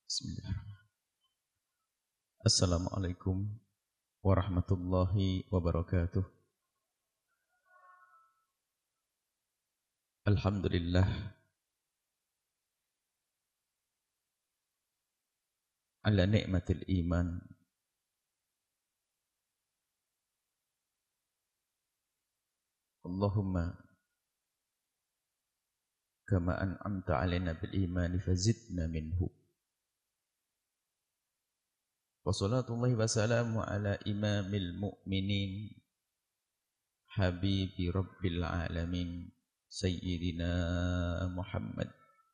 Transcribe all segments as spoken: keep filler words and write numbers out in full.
Bismillahirrahmanirrahim. Assalamualaikum warahmatullahi wabarakatuh. Alhamdulillah ala ni'matil iman. Allahumma kama an'amta alaina bil imani fazidna minhu. Wassalatullahi wassalamu ala imamil mu'minin habibi rabbil alamin sayyidina Muhammad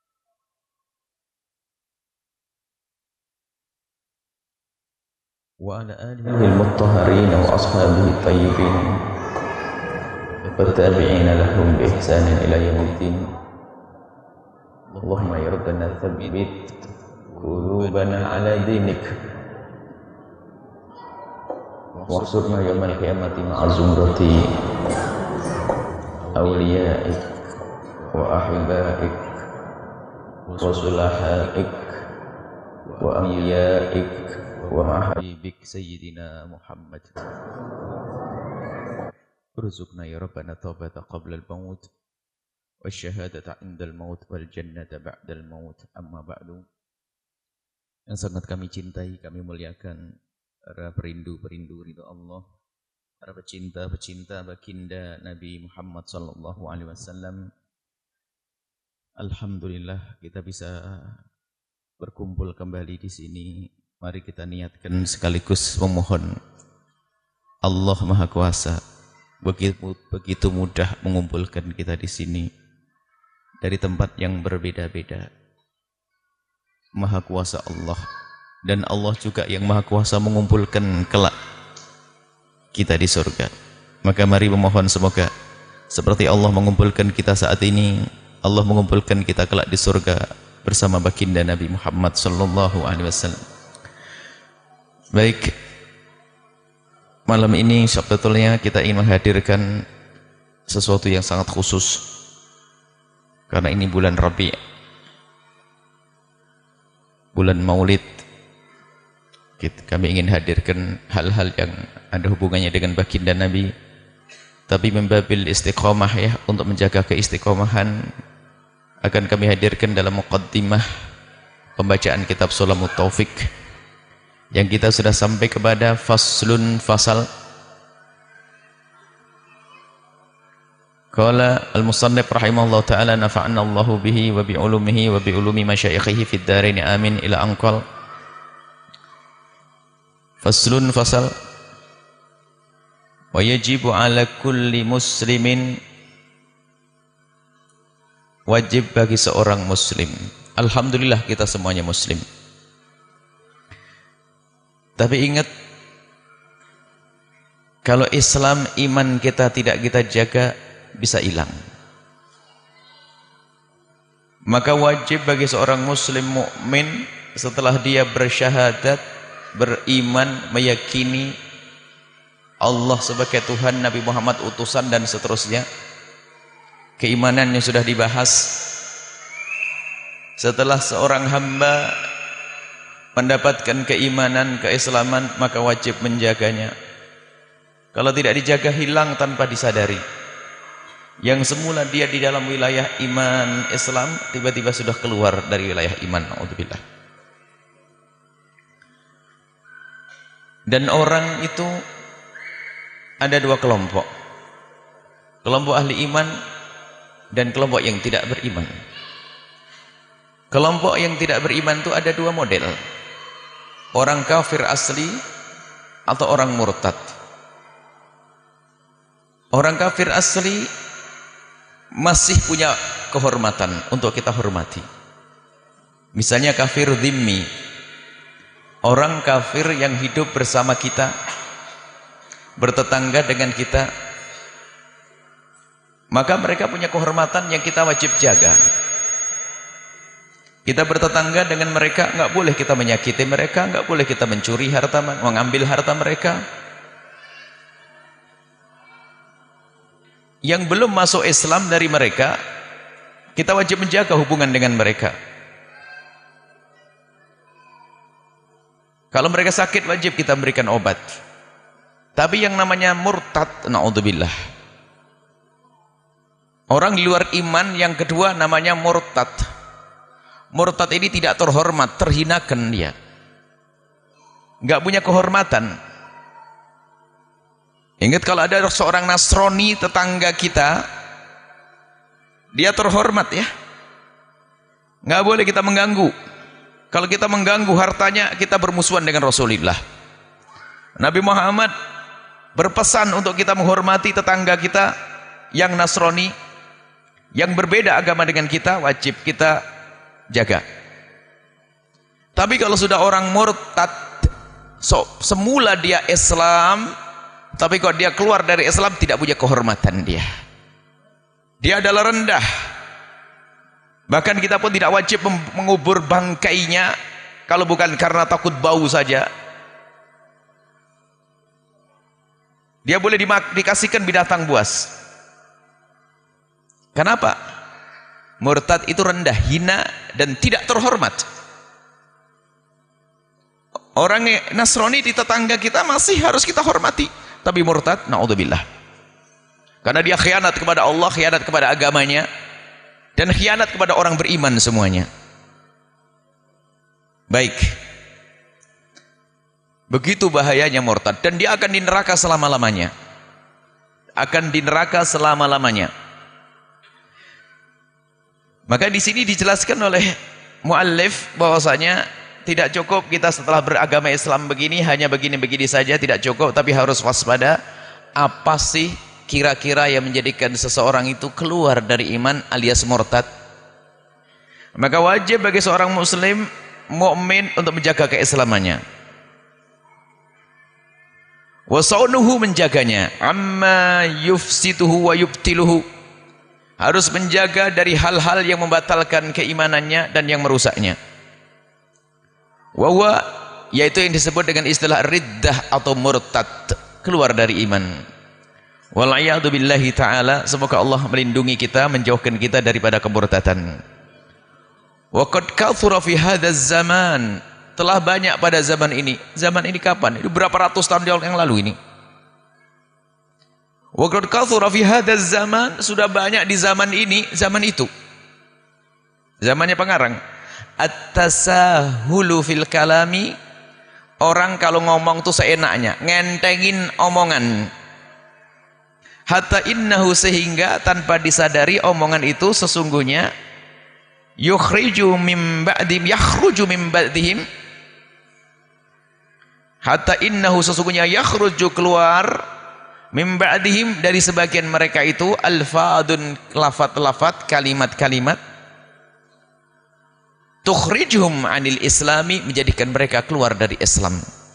wa ala alihi al-muttahharin wa ashabihi tayyibin wa tabi'ina lahum bi ihsanin ila yaumiddin. Allahumma ya rabbana thabbit qulubana ala dinik wahsurna yawmal qiyamati ma'a zumrati awliyaik wa ahibaik wa sulahaik wa amliyaik wa mahabibik sayyidina Muhammad. Urzuqna ya rabbana taubata qabla al-maut wa syahadata indal maut wal jannata ba'dal maut. Amma ba'du. Yang sangat kami cintai, kami muliakan para perindu-perindu ridha Allah, para pecinta-pecinta baginda Nabi Muhammad sallallahu alaihi wasallam. Alhamdulillah kita bisa berkumpul kembali di sini. Mari kita niatkan sekaligus memohon Allah Maha Kuasa begitu, begitu mudah mengumpulkan kita di sini dari tempat yang berbeda-beda. Maha Kuasa Allah. Dan Allah juga yang Maha Kuasa mengumpulkan kelak kita di surga. Maka mari memohon semoga seperti Allah mengumpulkan kita saat ini, Allah mengumpulkan kita kelak di surga bersama baginda Nabi Muhammad sallallahu alaihi wasallam. Baik, malam ini sebetulnya kita ingin menghadirkan sesuatu yang sangat khusus karena ini bulan Rabi', bulan Maulid. Kami ingin hadirkan hal-hal yang ada hubungannya dengan baginda Nabi, tapi membabil istiqomah ya, untuk menjaga keistiqomahan akan kami hadirkan dalam muqaddimah pembacaan kitab Sulamut Taufik yang kita sudah sampai kepada faslun fasal. Qala al-musannif rahimahullah ta'ala nafa'anna Allahu bihi wa bi ulumihi wa bi ulumi masyayikhihi fid dharain amin ila anqal. Faslun fasal. Wa yajibu ala kulli muslimin, wajib bagi seorang muslim. Alhamdulillah kita semuanya muslim. Tapi ingat, kalau Islam iman kita tidak kita jaga bisa hilang. Maka wajib bagi seorang muslim mukmin setelah dia bersyahadat, beriman, meyakini Allah sebagai Tuhan, Nabi Muhammad utusan dan seterusnya, keimanannya sudah dibahas. Setelah seorang hamba mendapatkan keimanan, keislaman, maka wajib menjaganya. Kalau tidak dijaga hilang tanpa disadari. Yang semula dia di dalam wilayah iman Islam tiba-tiba sudah keluar dari wilayah iman. Na'udzubillah. Dan orang itu ada dua kelompok. Kelompok ahli iman dan kelompok yang tidak beriman. Kelompok yang tidak beriman itu ada dua model. Orang kafir asli atau orang murtad. Orang kafir asli masih punya kehormatan untuk kita hormati. Misalnya kafir dhimmi. Orang kafir yang hidup bersama kita, bertetangga dengan kita, maka mereka punya kehormatan yang kita wajib jaga. Kita bertetangga dengan mereka, nggak boleh kita menyakiti mereka, nggak boleh kita mencuri harta, mengambil harta mereka. Yang belum masuk Islam dari mereka, kita wajib menjaga hubungan dengan mereka. Kalau mereka sakit wajib kita berikan obat. Tapi yang namanya murtad, naudzubillah, orang di luar iman, yang kedua namanya murtad. Murtad ini tidak terhormat, terhinakan dia, nggak punya kehormatan. Ingat kalau ada seorang Nasrani tetangga kita, dia terhormat ya, nggak boleh kita mengganggu. Kalau kita mengganggu hartanya, kita bermusuhan dengan Rasulullah. Nabi Muhammad berpesan untuk kita menghormati tetangga kita yang Nasrani, yang berbeda agama dengan kita, wajib kita jaga. Tapi kalau sudah orang murtad, so, semula dia Islam, tapi kalau dia keluar dari Islam tidak punya kehormatan dia. Dia adalah rendah. Bahkan kita pun tidak wajib mengubur bangkainya kalau bukan karena takut bau saja. Dia boleh dikasihkan binatang buas. Kenapa? Murtad itu rendah, hina dan tidak terhormat. Orang Nasrani di tetangga kita masih harus kita hormati, tapi murtad, naudzubillah, karena dia khianat kepada Allah, khianat kepada agamanya, dan khianat kepada orang beriman semuanya. Baik, begitu bahayanya murtad, dan dia akan di neraka selama-lamanya. Akan di neraka selama-lamanya. Maka di sini dijelaskan oleh muallif bahwasanya tidak cukup kita setelah beragama Islam begini hanya begini-begini saja, tidak cukup, tapi harus waspada. Apa sih kira-kira yang menjadikan seseorang itu keluar dari iman alias murtad? Maka wajib bagi seorang muslim mukmin untuk menjaga keislamannya. Wasaunuhu, menjaganya, amma yufsituhu wa yubtiluhu, harus menjaga dari hal-hal yang membatalkan keimanannya dan yang merusaknya. Wawa, yaitu yang disebut dengan istilah riddah atau murtad, keluar dari iman. Wal'iyadu billahi ta'ala, semoga Allah melindungi kita, menjauhkan kita daripada kemurtadan. Wa qad kathura fi hadzal zaman, telah banyak pada zaman ini. Zaman ini kapan? Itu berapa ratus tahun yang lalu ini. Wa qad kathura fi hadzal zaman, sudah banyak di zaman ini, zaman itu. Zamannya pengarang. At-tasahulu fil kalami, orang kalau ngomong tuh seenaknya, ngentengin omongan. Hatta innahu, sehingga tanpa disadari omongan itu sesungguhnya yukhriju mim ba'dim yakhruju mim ba'dihim. Hatta innahu, sesungguhnya yakhruju, keluar, mim ba'dihim, dari sebagian mereka itu, alfadun, lafat-lafat, kalimat-kalimat, tukhrijuhum anil islami, menjadikan mereka keluar dari Islam.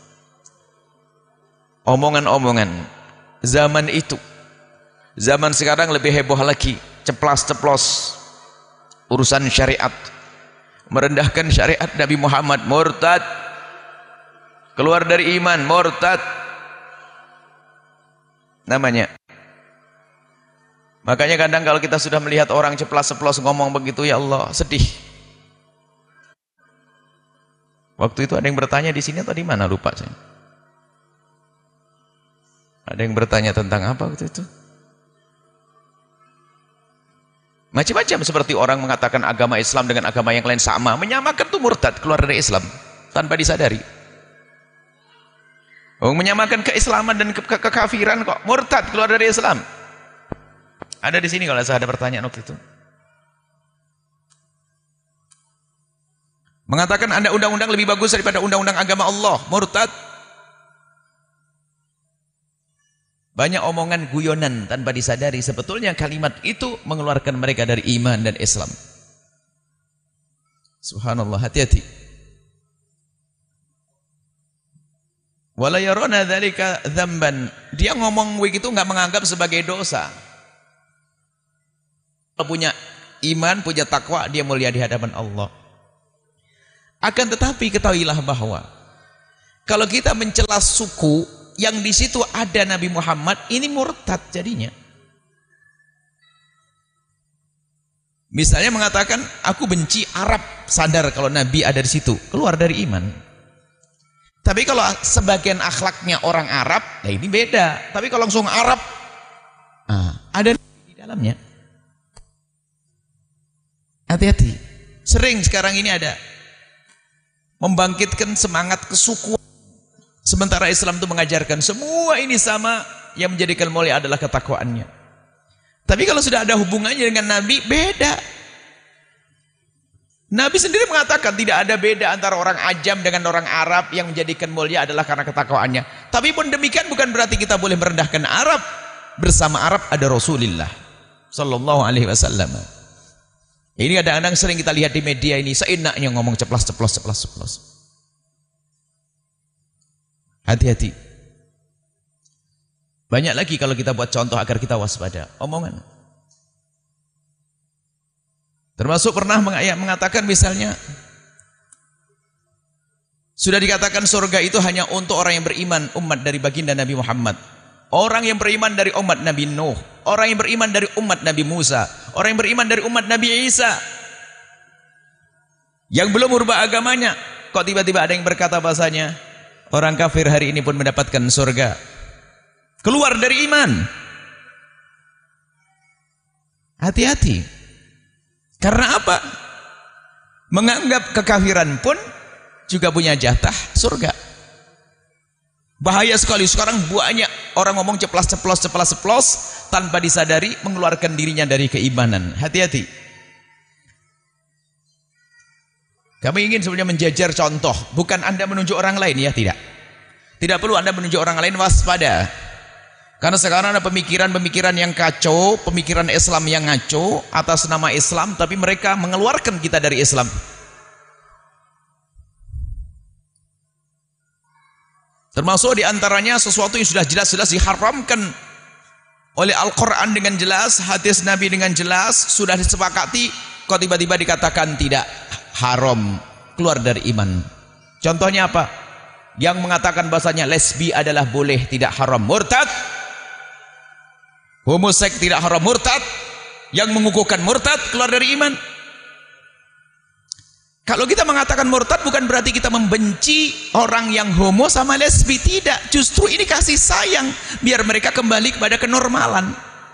Omongan-omongan zaman itu. Zaman sekarang lebih heboh lagi, ceplas-ceplos urusan syariat, merendahkan syariat Nabi Muhammad, murtad, keluar dari iman, murtad namanya. Makanya kadang kalau kita sudah melihat orang ceplas-ceplos ngomong begitu, ya Allah, sedih. Waktu itu ada yang bertanya di sini atau di mana, lupa saya. Ada yang bertanya tentang apa waktu itu? Macam-macam, seperti orang mengatakan agama Islam dengan agama yang lain sama, menyamakan itu murtad, keluar dari Islam tanpa disadari. Oh, menyamakan keislaman dan ke ke kekafiran kok, murtad, keluar dari Islam. Ada di sini kalau saya ada pertanyaan waktu itu. Mengatakan ada undang-undang lebih bagus daripada undang-undang agama Allah, murtad. Banyak omongan guyonan tanpa disadari, sebetulnya kalimat itu mengeluarkan mereka dari iman dan Islam. Subhanallah, hati-hati. Wala yarona dzalika dzamban, dia ngomong begitu enggak menganggap sebagai dosa. Punya iman, punya takwa, dia mulia di hadapan Allah. Akan tetapi ketahuilah bahwa kalau kita mencela suku yang di situ ada Nabi Muhammad, ini murtad jadinya. Misalnya mengatakan aku benci Arab, sadar kalau Nabi ada di situ, keluar dari iman. Tapi kalau sebagian akhlaknya orang Arab, nah ini beda. Tapi kalau langsung Arab, nah, ada di dalamnya. Hati-hati. Sering sekarang ini ada membangkitkan semangat kesukuan. Sementara Islam itu mengajarkan semua ini sama, yang menjadikan mulia adalah ketakwaannya. Tapi kalau sudah ada hubungannya dengan Nabi, beda. Nabi sendiri mengatakan tidak ada beda antara orang ajam dengan orang Arab, yang menjadikan mulia adalah karena ketakwaannya. Tapi pun demikian bukan berarti kita boleh merendahkan Arab. Bersama Arab ada Rasulullah sallallahu alaihi wasallam. Ini kadang-kadang sering kita lihat di media ini, seenaknya ngomong ceplas ceplos ceplas ceplos. Hati-hati. Banyak lagi kalau kita buat contoh agar kita waspada omongan. Termasuk pernah mengatakan misalnya, sudah dikatakan surga itu hanya untuk orang yang beriman, umat dari baginda Nabi Muhammad. Orang yang beriman dari umat Nabi Nuh, orang yang beriman dari umat Nabi Musa, orang yang beriman dari umat Nabi Isa. Yang belum merubah agamanya, kok tiba-tiba ada yang berkata bahasanya orang kafir hari ini pun mendapatkan surga. Keluar dari iman. Hati-hati. Karena apa? Menganggap kekafiran pun juga punya jatah surga. Bahaya sekali sekarang, banyak orang ngomong ceplas-ceplos ceplas-ceplos tanpa disadari mengeluarkan dirinya dari keimanan. Hati-hati. Kami ingin sebenarnya menjajar contoh, bukan Anda menunjuk orang lain, ya tidak. Tidak perlu Anda menunjuk orang lain, waspada. Karena sekarang ada pemikiran-pemikiran yang kacau, pemikiran Islam yang ngaco atas nama Islam, tapi mereka mengeluarkan kita dari Islam. Termasuk diantaranya sesuatu yang sudah jelas-jelas diharamkan oleh Al-Quran dengan jelas, hadis Nabi dengan jelas, sudah disepakati, kok tiba-tiba dikatakan tidak, haram, keluar dari iman. Contohnya apa? Yang mengatakan bahasanya lesbi adalah boleh, tidak haram, murtad. Homoseks tidak haram, murtad. Yang mengukuhkan murtad, keluar dari iman. Kalau kita mengatakan murtad bukan berarti kita membenci orang yang homo sama lesbi, tidak. Justru ini kasih sayang biar mereka kembali kepada kenormalan.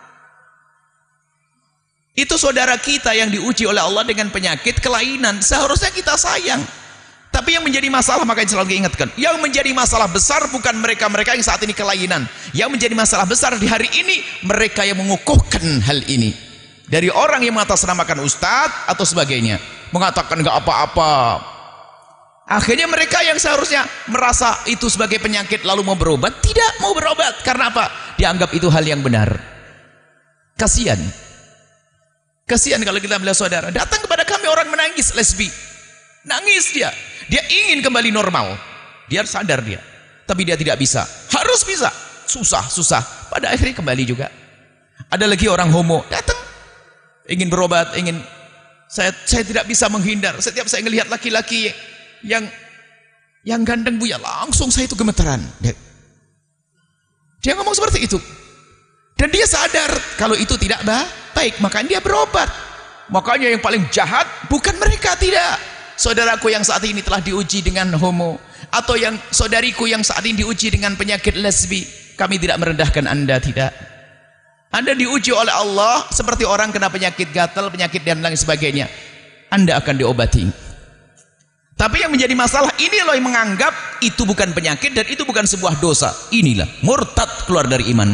Itu saudara kita yang diuji oleh Allah dengan penyakit kelainan, seharusnya kita sayang. Tapi yang menjadi masalah, makanya selalu diingatkan, yang menjadi masalah besar bukan mereka-mereka yang saat ini kelainan. Yang menjadi masalah besar di hari ini mereka yang mengukuhkan hal ini. Dari orang yang mengatasnamakan ustadz atau sebagainya, mengatakan enggak apa-apa. Akhirnya mereka yang seharusnya merasa itu sebagai penyakit lalu mau berobat, tidak mau berobat. Karena apa? Dianggap itu hal yang benar. Kasihan. Kasihan kalau kita melihat saudara datang kepada kami orang menangis lesbi. Nangis dia. Dia ingin kembali normal. Dia sadar dia. Tapi dia tidak bisa. Harus bisa. Susah, susah. Pada akhirnya kembali juga. Ada lagi orang homo datang ingin berobat, ingin saya saya tidak bisa menghindar. Setiap saya melihat laki-laki yang yang ganteng Buya, langsung saya itu gemeteran. Dia, dia ngomong seperti itu. Dan dia sadar kalau itu tidak baik, makanya dia berobat. Makanya yang paling jahat bukan mereka, tidak. Saudaraku yang saat ini telah diuji dengan homo, atau yang saudariku yang saat ini diuji dengan penyakit lesbi, kami tidak merendahkan Anda, tidak. Anda diuji oleh Allah seperti orang kena penyakit gatal, penyakit dan lain sebagainya. Anda akan diobati. Tapi yang menjadi masalah ini loh yang menganggap itu bukan penyakit dan itu bukan sebuah dosa. Inilah murtad, keluar dari iman.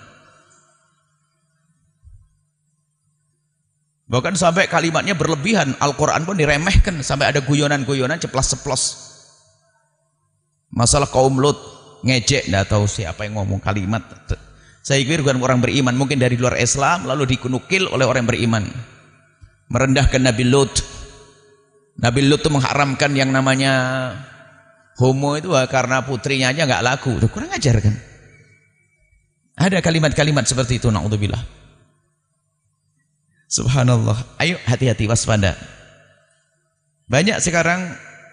Bahkan sampai kalimatnya berlebihan, Al-Quran pun diremehkan, sampai ada guyonan-guyonan ceplas-ceplos. Masalah kaum Lut, ngejek, tidak tahu siapa yang ngomong kalimat. Saya pikir bukan orang beriman, mungkin dari luar Islam, lalu dikunukil oleh orang beriman. Merendahkan Nabi Lut. Nabi Lut itu mengharamkan yang namanya homo itu karena putrinya aja nggak laku. Udah kurang ajar kan? Ada kalimat-kalimat seperti itu, na'udzubillah. Subhanallah. Ayo hati-hati, waspada. Banyak sekarang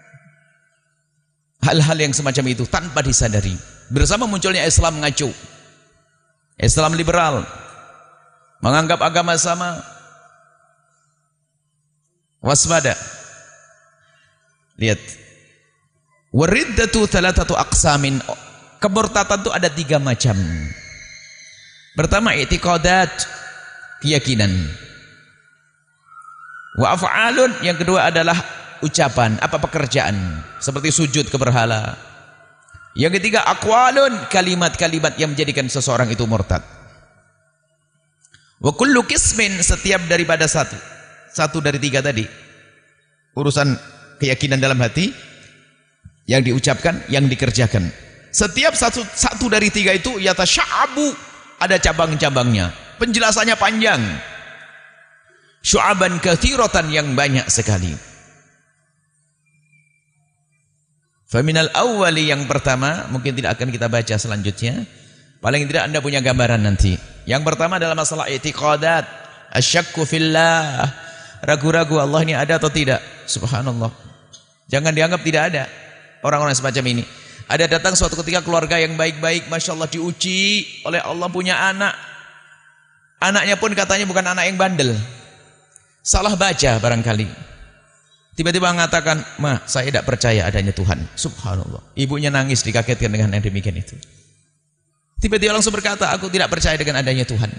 hal-hal yang semacam itu tanpa disadari. Bersama munculnya Islam ngaco, Islam liberal, menganggap agama sama. Waspada. Lihat, Wariddatu thalathatu aqsamin. Kemurtadan itu ada tiga macam. Pertama i'tiqadat, keyakinan. Wa af'alun, yang kedua adalah ucapan, apa pekerjaan, seperti sujud ke berhala. Yang ketiga aqwalun, kalimat-kalimat yang menjadikan seseorang itu murtad. Wa kullu qismin, setiap daripada satu satu dari tiga tadi, urusan keyakinan dalam hati, yang diucapkan, yang dikerjakan, setiap satu satu dari tiga itu yatasya'abu, ada cabang-cabangnya, penjelasannya panjang. Syu'aban katsiratan, yang banyak sekali. Faminal awwali, yang pertama, mungkin tidak akan kita baca selanjutnya, paling tidak Anda punya gambaran nanti. Yang pertama adalah masalah i'tiqadat, asyakku fillah, ragu-ragu Allah ini ada atau tidak. Subhanallah, jangan dianggap tidak ada orang-orang semacam ini. Ada datang suatu ketika keluarga yang baik-baik, Masya Allah, diuji oleh Allah punya anak. Anaknya pun katanya bukan anak yang bandel, salah baca barangkali. Tiba-tiba mengatakan, "Ma, saya tidak percaya adanya Tuhan." Subhanallah, ibunya nangis, dikagetkan dengan yang demikian itu. Tiba-tiba langsung berkata, "Aku tidak percaya dengan adanya Tuhan,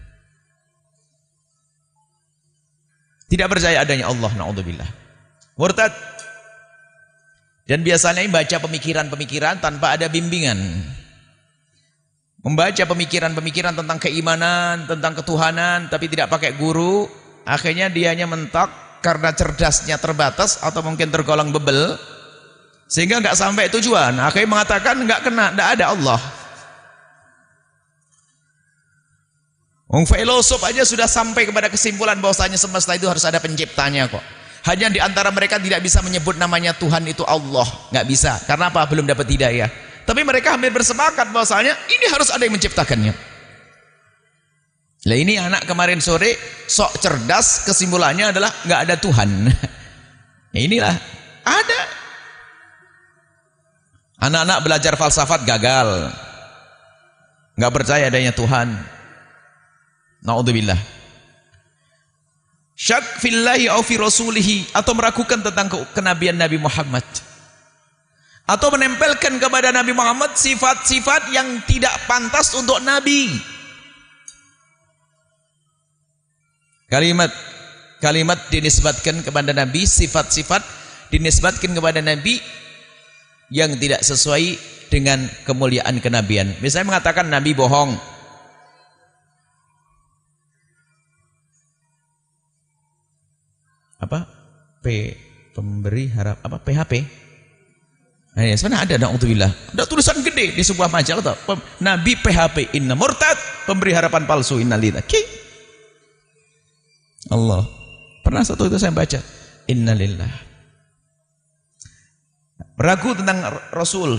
tidak percaya adanya Allah." Na'udzubillah, murtad. Dan biasanya membaca pemikiran-pemikiran tanpa ada bimbingan. Membaca pemikiran-pemikiran tentang keimanan, tentang ketuhanan, tapi tidak pakai guru. Akhirnya dia hanya mentok karena cerdasnya terbatas atau mungkin tergolong bebel, sehingga nggak sampai tujuan. Akhirnya mengatakan nggak kena, nggak ada Allah. Wong filosof aja sudah sampai kepada kesimpulan bahwasanya semesta itu harus ada penciptanya kok. Hanya di antara mereka tidak bisa menyebut namanya Tuhan itu Allah, nggak bisa. Karena apa? Belum dapat hidayah. Tapi mereka hampir bersepakat bahwasanya ini harus ada yang menciptakannya. Lah ini anak kemarin sore sok cerdas, kesimpulannya adalah nggak ada Tuhan. Ya inilah ada. Anak-anak belajar falsafat gagal, nggak percaya adanya Tuhan. Na'udzubillah. Syak fillahi au fi rasulihi, atau meragukan tentang kenabian Nabi Muhammad, atau menempelkan kepada Nabi Muhammad sifat-sifat yang tidak pantas untuk Nabi. Kalimat kalimat dinisbatkan kepada Nabi, sifat-sifat dinisbatkan kepada Nabi yang tidak sesuai dengan kemuliaan kenabian. Misalnya mengatakan Nabi bohong, apa P pemberi harap apa P H P. Nah, ya, sebenarnya ada, na'udzubillah, ada tulisan gede di sebuah majalah atau Nabi P H P, inna murtad, pemberi harapan palsu, innalillah. Allah, pernah satu itu saya baca, innalillah. Ragu tentang Rasul,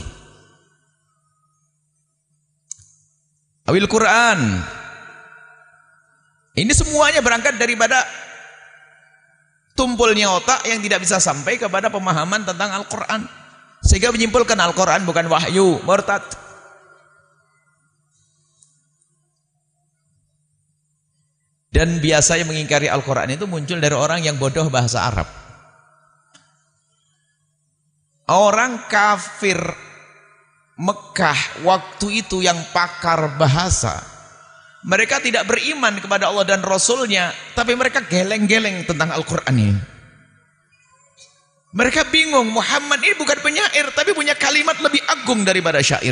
awil Quran. Ini semuanya berangkat daripada tumpulnya otak yang tidak bisa sampai kepada pemahaman tentang Al-Quran, sehingga menyimpulkan Al-Quran bukan wahyu, murtad. Dan biasanya mengingkari Al-Quran itu muncul dari orang yang bodoh bahasa Arab. Orang kafir Mekah waktu itu yang pakar bahasa, mereka tidak beriman kepada Allah dan Rasulnya, tapi mereka geleng-geleng tentang Al-Quran ini. Mereka bingung, Muhammad ini bukan penyair, tapi punya kalimat lebih agung daripada syair.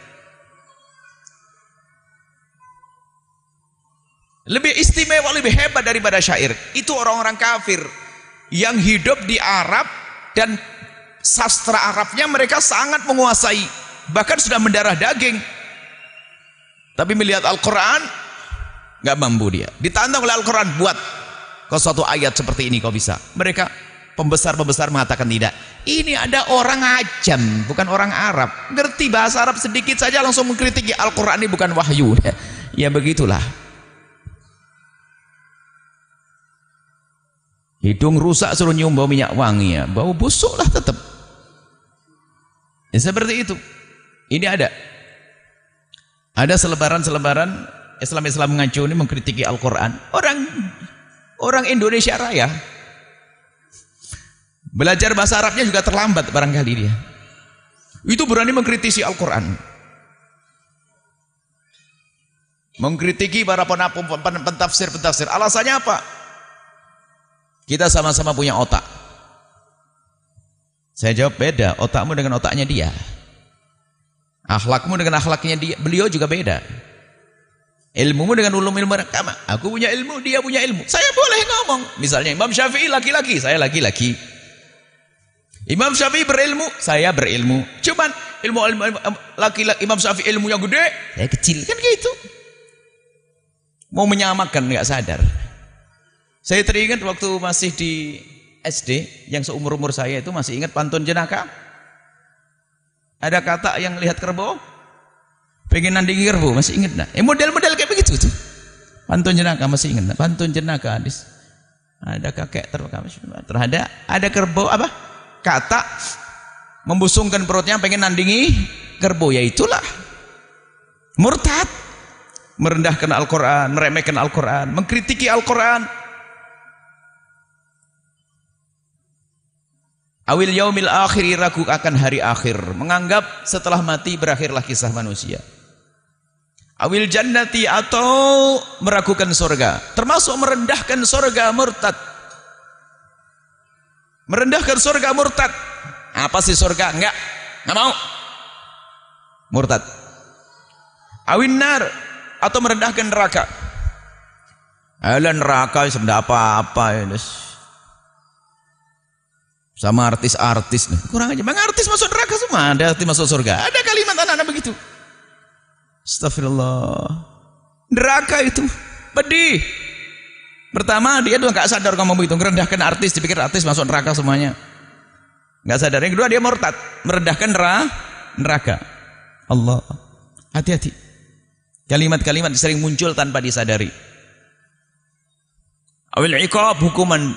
Lebih istimewa, lebih hebat daripada syair. Itu orang-orang kafir yang hidup di Arab, dan sastra Arabnya mereka sangat menguasai, bahkan sudah mendarah daging. Tapi melihat Al-Quran, nggak mampu dia. Ditantang oleh Al-Quran, buat kau suatu ayat seperti ini kau bisa. Mereka pembesar-pembesar mengatakan tidak. Ini ada orang ajam, bukan orang Arab, ngerti bahasa Arab sedikit saja langsung mengkritiki Al-Quran ini bukan wahyu. Ya begitulah. Hidung rusak suruh nyium bau minyak wangi, ya bau busuk lah tetap. Ya seperti itu. Ini ada. Ada selebaran-selebaran Islam-Islam ngaco ini mengkritiki Al-Quran. Orang orang Indonesia Raya belajar bahasa Arabnya juga terlambat barangkali dia. Itu berani mengkritisi Al-Quran. Mengkritiki para pentafsir-pentafsir. Alasannya apa? Kita sama-sama punya otak. Saya jawab beda. Otakmu dengan otaknya dia. Akhlakmu dengan akhlaknya dia. Beliau juga beda. Ilmumu dengan ulum-ilmu agama. Aku punya ilmu, dia punya ilmu. Saya boleh ngomong. Misalnya Imam Syafi'i laki-laki, saya laki-laki. Imam Syafi'i berilmu, saya berilmu. Cuman ilmu laki-laki Imam Syafi'i ilmunya gede, saya kecil. Kan gitu. Mau menyamakan nggak sadar. Saya teringat waktu masih di S D, yang seumur-umur saya itu masih ingat pantun jenaka. Ada kata yang lihat kerbau, pengen nandingi kerbau, masih ingat nah? Eh, model-model kayak begitu tuh. Pantun jenaka masih ingat nah? Pantun jenaka hadis. Ada kakek terhadap ada kerbau apa? Kata membusungkan perutnya pengen nandingi kerbau, ya itulah murtad. Merendahkan Al-Quran, meremehkan Al-Quran, mengkritiki Al-Quran. Awil yaumil akhiri, ragu akan hari akhir, menganggap setelah mati berakhirlah kisah manusia. Awil jannati, atau meragukan surga, termasuk merendahkan surga, murtad. Merendahkan surga, murtad. Apa sih surga? Enggak, enggak mau. Murtad. Awin nar, atau merendahkan neraka. Alah neraka sebenarnya apa-apa ya, sama artis-artis nih. Kurang aja, bang artis masuk neraka semua, ada artis masuk surga. Ada kalimat anak-anak begitu. Astagfirullah. Neraka itu pedih. Pertama dia tuh nggak sadar kamu begitu, merendahkan artis, dipikir artis masuk neraka semuanya. Nggak sadar. Yang kedua dia murtad, merendahkan neraka. Allah, hati-hati. Kalimat-kalimat sering muncul tanpa disadari. Awil iqab, hukuman.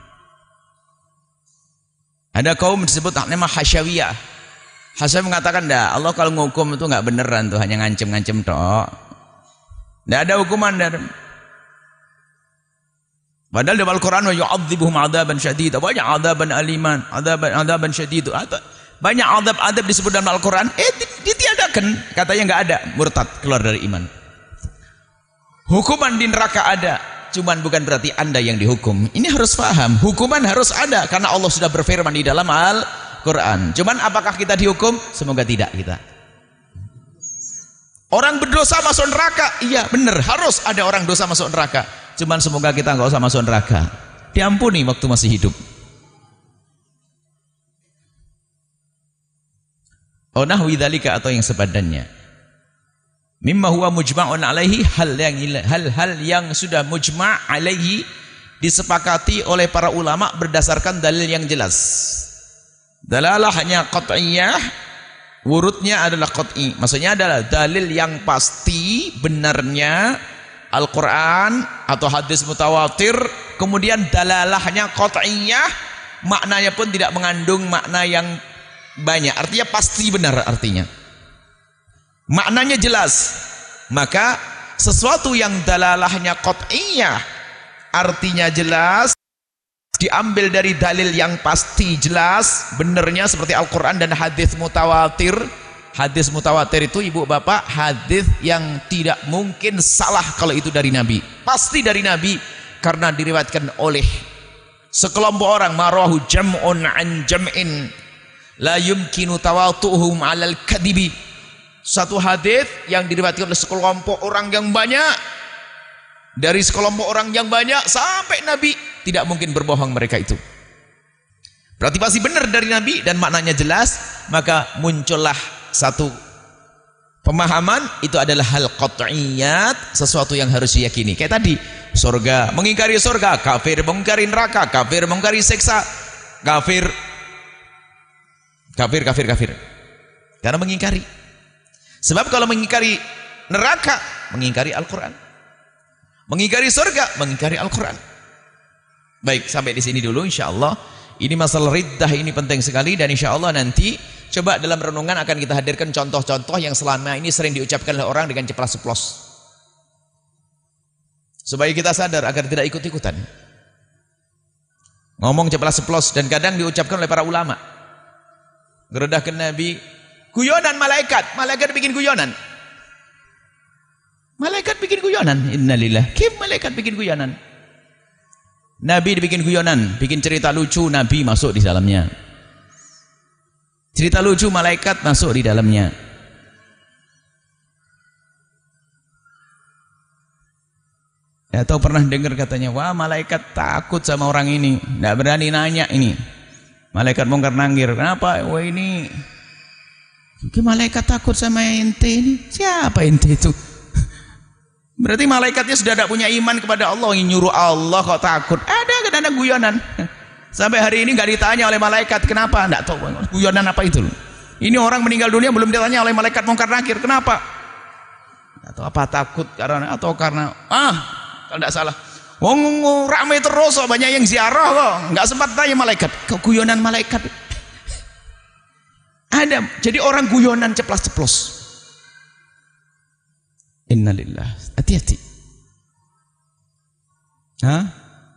Ada kaum disebut nama hasyawiyah. Hasyawiyah mengatakan dah, Allah kalau ngukum itu nggak beneran tuh, hanya ngancem-ngancem tok. Nggak ada hukuman. Padahal dalam Al-Quran wa yu'adzibuhum 'adzaban syadida, banyak adaban aliman, adaban adaban syadid. Banyak adab-adab disebut dalam Al-Quran, eh ditiadakan, katanya nggak ada, murtad, keluar dari iman. Hukuman di neraka ada, cuman bukan berarti Anda yang dihukum. Ini harus paham, hukuman harus ada karena Allah sudah berfirman di dalam Al-Quran. Cuman apakah kita dihukum? Semoga tidak kita. Orang berdosa masuk neraka, iya benar, harus ada orang dosa masuk neraka. Cuman semoga kita nggak usah masuk neraka, diampuni waktu masih hidup. Oh nahwi dzalika, atau yang sepadannya. Mimma huwa mujma'un alaihi, hal yang hal-hal yang sudah mujma' alaihi, disepakati oleh para ulama berdasarkan dalil yang jelas. Dalalahnya qat'iyah, wurudnya adalah qat'i. Maksudnya adalah dalil yang pasti benarnya Al-Quran atau hadis mutawatir, kemudian dalalahnya qat'iyah, maknanya pun tidak mengandung makna yang banyak, artinya pasti benar, artinya maknanya jelas. Maka sesuatu yang dalalahnya qat'iyah, artinya jelas, diambil dari dalil yang pasti jelas benarnya, seperti Al-Quran dan hadis mutawatir. Hadis mutawatir itu ibu bapak hadis yang tidak mungkin salah kalau itu dari Nabi, pasti dari Nabi, karena diriwayatkan oleh sekelompok orang, marahu jam'un an jam'in la yumkinu tawatuhum 'alal kadibi. Satu hadis yang diriwayatkan oleh sekelompok orang yang banyak, dari sekelompok orang yang banyak sampai Nabi, tidak mungkin berbohong mereka itu. Berarti pasti benar dari Nabi dan maknanya jelas. Maka muncullah satu pemahaman, itu adalah hal qat'iyat, sesuatu yang harus diyakini. Kayak tadi, surga, mengingkari surga, kafir, mengingkari neraka, kafir, mengingkari siksa, kafir. Kafir, kafir, kafir. Karena mengingkari. Sebab kalau mengingkari neraka, mengingkari Al-Quran. Mengingkari surga, mengingkari Al-Quran. Baik, sampai di sini dulu insyaallah. Ini masalah riddah, ini penting sekali, dan insyaallah nanti coba dalam renungan akan kita hadirkan contoh-contoh yang selama ini sering diucapkan oleh orang dengan ceplas-ceplos. Supaya kita sadar agar tidak ikut-ikutan. Ngomong ceplas-ceplos, dan kadang diucapkan oleh para ulama. Ngerendahkan Nabi, Guyonan malaikat, malaikat bikin guyonan. Malaikat bikin guyonan. Innalillah. Kim malaikat bikin guyonan. Nabi dibikin guyonan, bikin cerita lucu, Nabi masuk di dalamnya. Cerita lucu malaikat masuk di dalamnya. Atau pernah dengar katanya, wah malaikat takut sama orang ini, tidak berani nanya ini. Malaikat mungkar nangkir, kenapa? Wah ini, ini malaikat takut sama ente ini. Siapa ente itu? Berarti malaikatnya sudah tidak punya iman kepada Allah, yang nyuruh Allah kok takut. Ada kan ada guyonan. Sampai hari ini nggak ditanya oleh malaikat, kenapa? Tidak tahu guyonan apa itu. Ini orang meninggal dunia belum ditanya oleh malaikat mungkar nangkir, kenapa? Atau apa takut karena atau karena ah kalau tidak salah, wong ramai terus, banyak yang ziarah kok, nggak sempat tanya malaikat. Keguyonan malaikat ada. Jadi orang guyonan ceplas-ceplos. Innalillah. Hati-hati. Hah?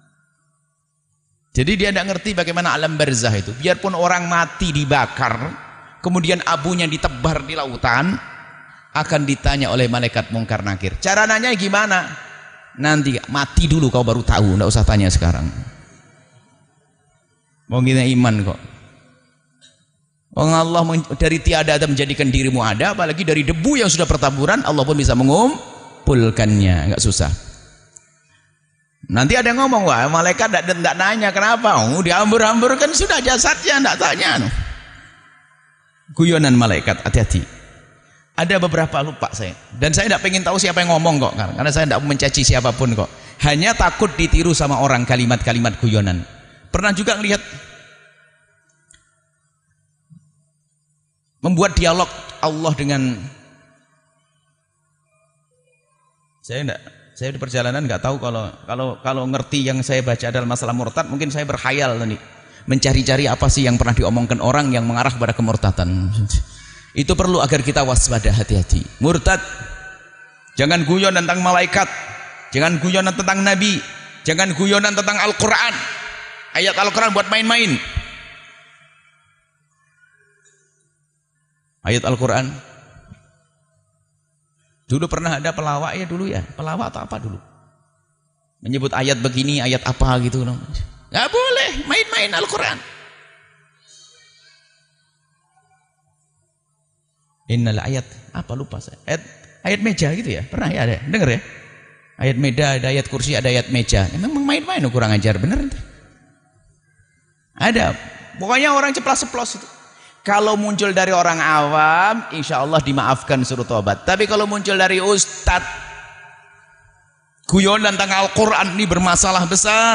Jadi dia tidak ngerti bagaimana alam barzah itu. Biarpun orang mati dibakar, kemudian abunya ditebar di lautan, akan ditanya oleh malaikat mungkar nakir. Cara nanya gimana? Nanti mati dulu kau baru tahu, tidak usah tanya sekarang. Mau kita iman kok. Allah dari tiada ada menjadikan dirimu ada, apalagi dari debu yang sudah pertaburan Allah pun bisa mengumpulkannya, nggak susah. Nanti ada yang ngomong, wah malaikat tidak nanya kenapa, oh dihambur-hambur kan sudah jasadnya, tidak tanya. Guyonan malaikat, hati-hati. Ada beberapa lupa saya, dan saya tidak pengen tahu siapa yang ngomong kok, karena saya tidak mencaci siapapun kok. Hanya takut ditiru sama orang kalimat-kalimat guyonan. Pernah juga melihat membuat dialog Allah dengan, saya enggak, saya di perjalanan nggak tahu kalau kalau kalau ngerti yang saya baca adalah masalah murtad, mungkin saya berkhayal nih mencari-cari apa sih yang pernah diomongkan orang yang mengarah kepada kemurtadan. Itu perlu agar kita waspada, hati-hati. Murtad, jangan guyonan tentang malaikat, jangan guyonan tentang Nabi, jangan guyonan tentang Al-Quran. Ayat Al-Quran buat main-main. Ayat Al-Quran. Dulu pernah ada pelawak ya dulu ya, pelawak atau apa dulu, menyebut ayat begini, ayat apa gitu. Nggak boleh main-main Al-Quran. Innal ayat apa lupa saya. Ayat, ayat meja gitu ya, pernah ya ada, dengar ya. Ayat meja, ada ayat kursi, ada ayat meja. Memang main-main kurang ajar, bener. Ada, pokoknya orang ceplas-ceplos itu. Kalau muncul dari orang awam, insya Allah dimaafkan suruh tobat. Tapi kalau muncul dari ustadz, guyonan tentang Al-Quran ini bermasalah besar.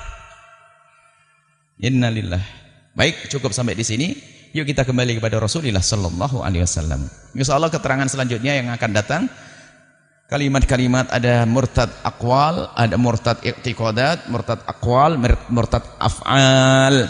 Innalillah. Baik, cukup sampai di sini. Yuk kita kembali kepada Rasulullah Sallallahu Alaihi Wasallam. Insya Allah keterangan selanjutnya yang akan datang, kalimat-kalimat ada murtad aqwal, ada murtad i'tiqadat, murtad aqwal, murtad af'al.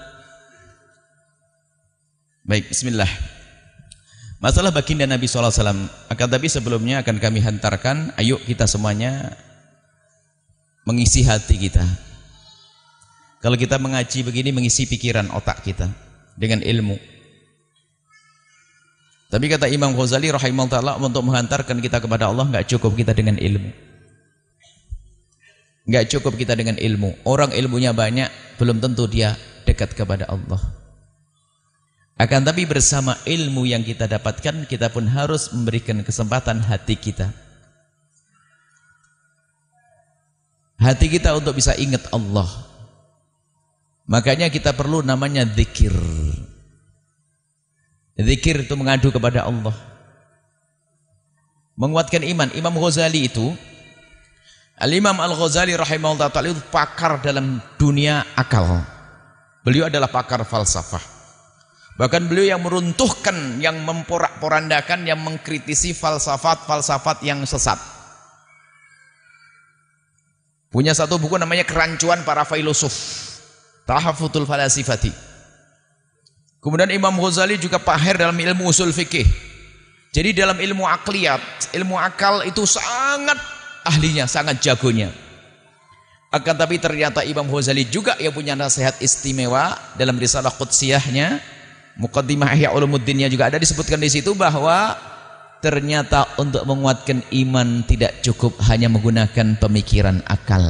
Baik, bismillah. Masalah baginda Nabi Sallallahu Alaihi Wasallam. Akan tapi sebelumnya akan kami hantarkan, ayo kita semuanya mengisi hati kita. Kalau kita mengaji begini, mengisi pikiran otak kita dengan ilmu. Tapi kata Imam Ghazali rahimahullah, untuk menghantarkan kita kepada Allah nggak cukup kita dengan ilmu. Nggak cukup kita dengan ilmu. Orang ilmunya banyak, belum tentu dia dekat kepada Allah. Akan tapi bersama ilmu yang kita dapatkan, kita pun harus memberikan kesempatan hati kita. Hati kita untuk bisa ingat Allah. Makanya kita perlu namanya zikir. Zikir itu mengadu kepada Allah, menguatkan iman. Imam Ghazali itu, Al-Imam Al-Ghazali rahimahullah ta'ala itu pakar dalam dunia akal. Beliau adalah pakar falsafah. Bahkan beliau yang meruntuhkan, yang memporak-porandakan, yang mengkritisi falsafat-falsafat yang sesat. Punya satu buku namanya Kerancuan Para Filosof, Tahafutul Falasifati. Kemudian Imam Ghazali juga pahir dalam ilmu usul fikih. Jadi dalam ilmu akliyat, ilmu akal itu sangat ahlinya, sangat jagonya. Akan tapi ternyata Imam Ghazali juga yang punya nasihat istimewa dalam risalah Qudsiyahnya, Muqaddimah Ihya Ulumuddinnya juga ada disebutkan di situ bahwa ternyata untuk menguatkan iman tidak cukup hanya menggunakan pemikiran akal.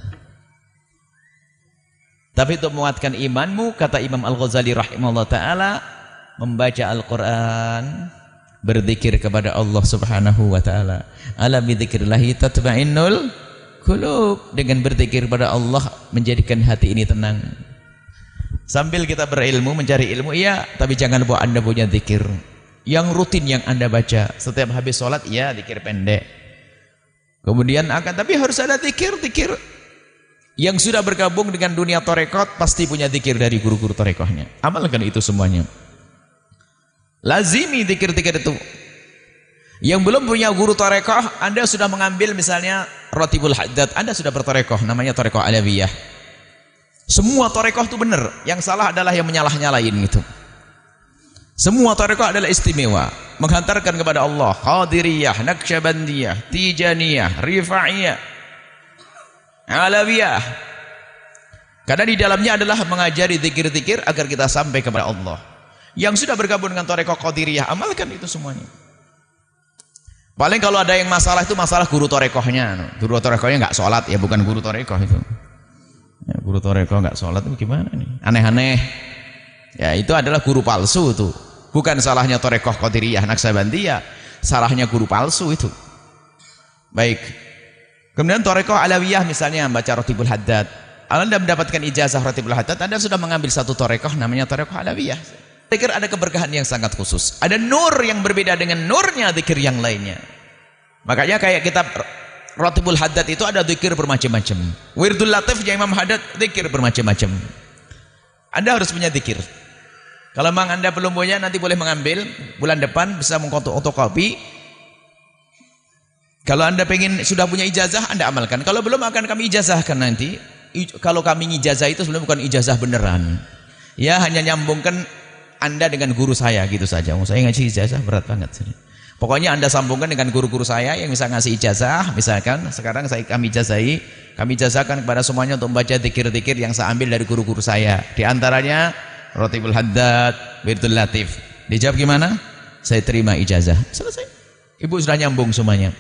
Tapi untuk menguatkan imanmu, kata Imam Al-Ghazali rahimahullah ta'ala, membaca Al-Quran, berzikir kepada Allah subhanahu wa ta'ala. Ala bidzikrillahi tatma'innul qulub. Dengan berzikir kepada Allah menjadikan hati ini tenang. Sambil kita berilmu, mencari ilmu, iya, tapi jangan lupa Anda punya zikir yang rutin yang Anda baca. Setiap habis sholat, ya zikir pendek. Kemudian akan, tapi harus ada zikir-zikir. Yang sudah bergabung dengan dunia torekot pasti punya zikir dari guru-guru torekohnya. Amalkan itu semuanya. Lazimi zikir-zikir itu. Yang belum punya guru torekoh, Anda sudah mengambil misalnya Ratibul Haddad, Anda sudah bertorekoh, namanya torekoh Alawiyah. Semua torekoh itu benar, yang salah adalah yang menyalah-nyalain gitu. Semua torekoh adalah istimewa, menghantarkan kepada Allah. Qadiriyah, Naqsyabandiyah, Tijaniyah, Rifa'iyah, Alawiyah. Karena di dalamnya adalah mengajari zikir-zikir agar kita sampai kepada Allah. Yang sudah bergabung dengan torekoh Qadiriyah, amalkan itu semuanya. Paling kalau ada yang masalah itu masalah guru torekohnya. Guru torekohnya nggak sholat, ya bukan guru torekoh itu. Ya, guru torekoh nggak sholat itu gimana nih? Aneh-aneh. Ya itu adalah guru palsu itu. Bukan salahnya torekoh Qadiriyah, Naqsyabandiyah, salahnya guru palsu itu. Baik. Kemudian torekoh Alawiyah misalnya baca Ratibul Haddad. Anda mendapatkan ijazah Ratibul Haddad, Anda sudah mengambil satu torekoh namanya torekoh Alawiyah. Zikir ada keberkahan yang sangat khusus. Ada nur yang berbeda dengan nurnya zikir yang lainnya. Makanya kayak kita Ratibul Haddad itu ada zikir bermacam-macam. Wirdul Latifnya Imam Haddad zikir bermacam-macam. Anda harus punya zikir. Kalau memang Anda belum punya, nanti boleh mengambil bulan depan, bisa mengfotokopi. Kalau Anda pengen sudah punya ijazah, Anda amalkan. Kalau belum, akan kami ijazahkan nanti. Kalau kami ijazah itu sebenarnya bukan ijazah beneran. Ya hanya nyambungkan Anda dengan guru saya gitu saja. Oh, saya ngaji ijazah berat banget. Pokoknya Anda sambungkan dengan guru-guru saya yang bisa ngasih ijazah. Misalkan sekarang saya kami ijazahi, kami ijazahkan kepada semuanya untuk membaca zikir-zikir yang saya ambil dari guru-guru saya. Di antaranya Ratibul Haddad, Wirdul Latif. Dijawab gimana? Saya terima ijazah. Selesai. Ibu sudah nyambung semuanya.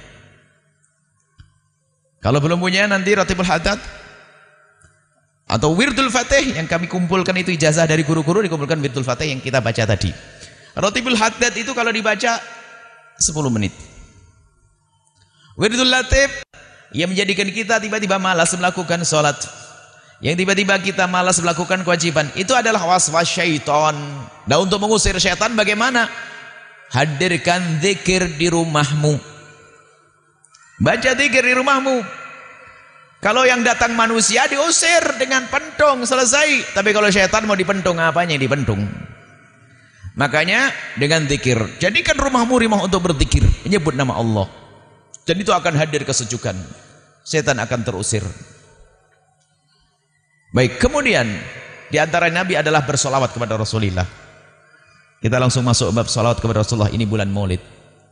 Kalau belum punya nanti Ratibul Haddad atau Wirdul Fatih yang kami kumpulkan itu ijazah dari guru-guru, dikumpulkan Wirdul Fatih yang kita baca tadi. Ratibul Haddad itu kalau dibaca sepuluh menit. Wirdul Latif yang menjadikan kita tiba-tiba malas melakukan sholat, yang tiba-tiba kita malas melakukan kewajiban, itu adalah waswas syaitan. Dan untuk mengusir syaitan bagaimana? Hadirkan zikir di rumahmu. Baca zikir di rumahmu. Kalau yang datang manusia diusir dengan pentung, selesai. Tapi kalau syaitan mau dipentung, apanya yang dipentung? Makanya dengan zikir, jadikan rumahmu rumah untuk berzikir, menyebut nama Allah. Dan itu akan hadir kesejukan. Setan akan terusir. Baik, kemudian di antara Nabi adalah bersolawat kepada Rasulullah. Kita langsung masuk bab solawat kepada Rasulullah. Ini bulan Maulid.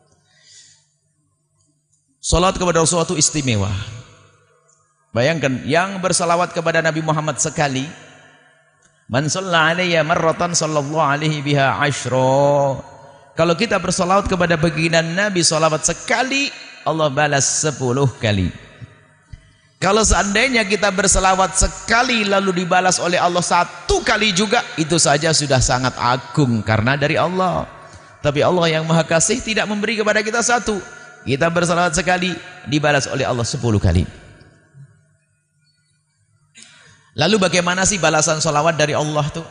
Solawat kepada Rasulullah itu istimewa. Bayangkan, yang bersolawat kepada Nabi Muhammad sekali, man shalla alayya marratan sallallahu alaihi biha asyra. Kalau kita bersolawat kepada baginda Nabi solawat sekali, Allah balas sepuluh kali. Kalau seandainya kita berselawat sekali lalu dibalas oleh Allah satu kali juga, itu saja sudah sangat agung karena dari Allah. Tapi Allah yang Maha Kasih tidak memberi kepada kita satu. Kita berselawat sekali dibalas oleh Allah sepuluh kali. Lalu bagaimana sih balasan solawat dari Allah itu?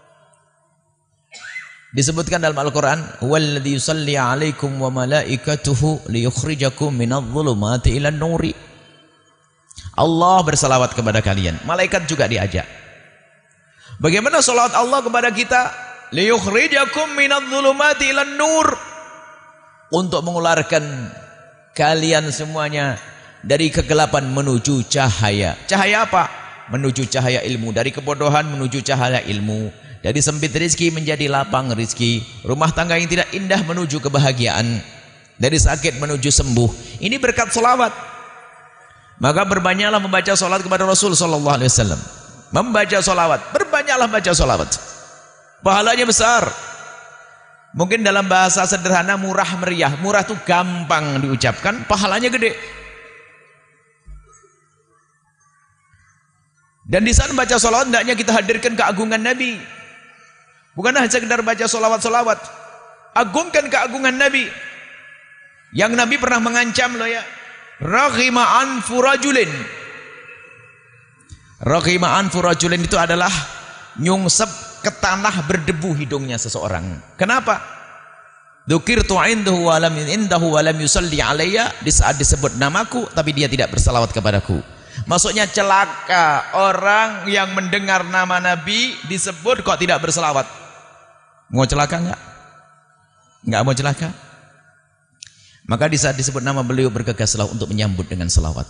Disebutkan dalam Al-Quran, "Walladzi yusalli 'alaikum wa malaikatuhu liyukhrijakum minadh-dhulumati ilan nuri." Allah bersalawat kepada kalian, malaikat juga diajak. Bagaimana salawat Allah kepada kita? Liyukhrijakum minadh-dhulumati ilan nur. Untuk mengeluarkan kalian semuanya dari kegelapan menuju cahaya. Cahaya apa? Menuju cahaya ilmu. Dari kebodohan menuju cahaya ilmu. Dari sempit rizki menjadi lapang rizki. Rumah tangga yang tidak indah menuju kebahagiaan. Dari sakit menuju sembuh. Ini berkat salawat. Maka berbanyaklah membaca salat kepada Rasul sallallahu alaihi wasallam. Membaca salawat, berbanyaklah baca salawat. Pahalanya besar. Mungkin dalam bahasa sederhana murah meriah. Murah itu gampang diucapkan, pahalanya gede. Dan di saat baca sholawat, hendaknya kita hadirkan keagungan Nabi. Bukan hanya sekedar baca sholawat-sholawat. Agungkan keagungan Nabi. Yang Nabi pernah mengancam loh ya. Raghima anfu rajulin. Raghima anfu rajulin itu adalah nyungsep ke tanah berdebu hidungnya seseorang. Kenapa? Dzukirtu indahu wa lam indahu wa lam yusalli alayya. Di saat disebut namaku tapi dia tidak bersalawat kepadaku. Maksudnya celaka orang yang mendengar nama Nabi disebut kok tidak berselawat. Mau celaka enggak? Enggak mau celaka? Maka di saat disebut nama beliau bergegaslah untuk menyambut dengan selawat.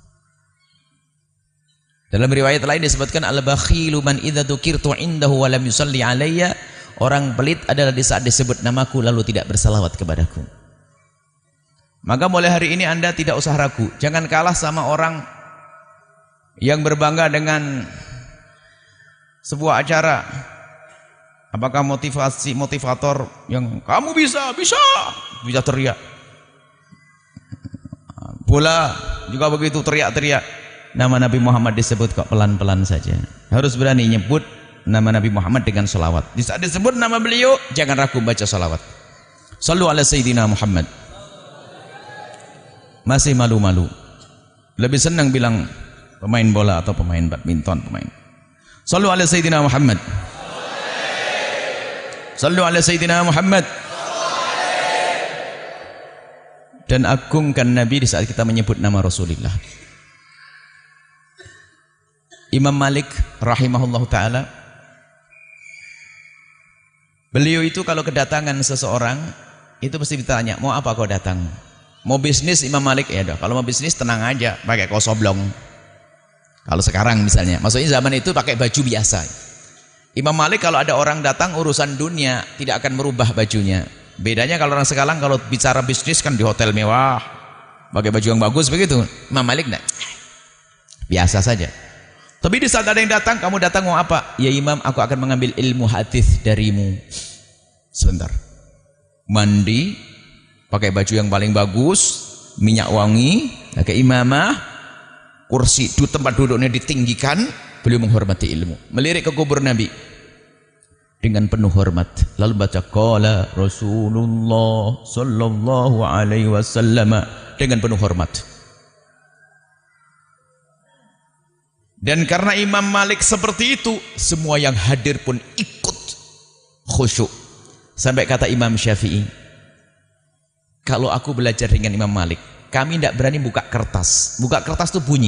Dalam riwayat lain disebutkan al-bakhilu man idza dzukirtu indahu wa lam yusalli alayya. Orang pelit adalah di saat disebut namaku lalu tidak berselawat kepadaku. Maka mulai hari ini Anda tidak usah ragu, jangan kalah sama orang yang berbangga dengan sebuah acara. Apakah motivasi motivator yang kamu bisa, bisa, bisa teriak. Bola juga begitu teriak-teriak. Nama Nabi Muhammad disebut kok pelan-pelan saja. Harus berani nyebut nama Nabi Muhammad dengan salawat. Di saat disebut nama beliau, jangan ragu baca salawat. Sallu ala Sayyidina Muhammad. Masih malu-malu. Lebih senang bilang pemain bola atau pemain badminton, pemain. Sallu ala Sayyidina Muhammad. Sallu ala Sayyidina Muhammad. Dan agungkan Nabi di saat kita menyebut nama Rasulullah. Imam Malik rahimahullah ta'ala, beliau itu kalau kedatangan seseorang itu mesti ditanya, mau apa kau datang? Mau bisnis? Imam Malik, ya dah, kalau mau bisnis tenang aja, pakai kaos oblong. Kalau sekarang misalnya, maksudnya zaman itu pakai baju biasa. Imam Malik kalau ada orang datang urusan dunia tidak akan merubah bajunya. Bedanya kalau orang sekarang kalau bicara bisnis kan di hotel mewah, pakai baju yang bagus begitu. Imam Malik enggak, biasa saja. Tapi di saat ada yang datang, kamu datang mau apa? Ya Imam, aku akan mengambil ilmu hadis darimu. Sebentar, mandi, pakai baju yang paling bagus, minyak wangi, pakai imamah, kursi itu tempat duduknya ditinggikan. Beliau menghormati ilmu, melirik ke kubur Nabi dengan penuh hormat, lalu baca qala Rasulullah sallallahu alaihi wasallam dengan penuh hormat. Dan karena Imam Malik seperti itu, semua yang hadir pun ikut khusyuk. Sampai kata Imam Syafi'i, kalau aku belajar dengan Imam Malik, kami tidak berani buka kertas. Buka kertas itu bunyi.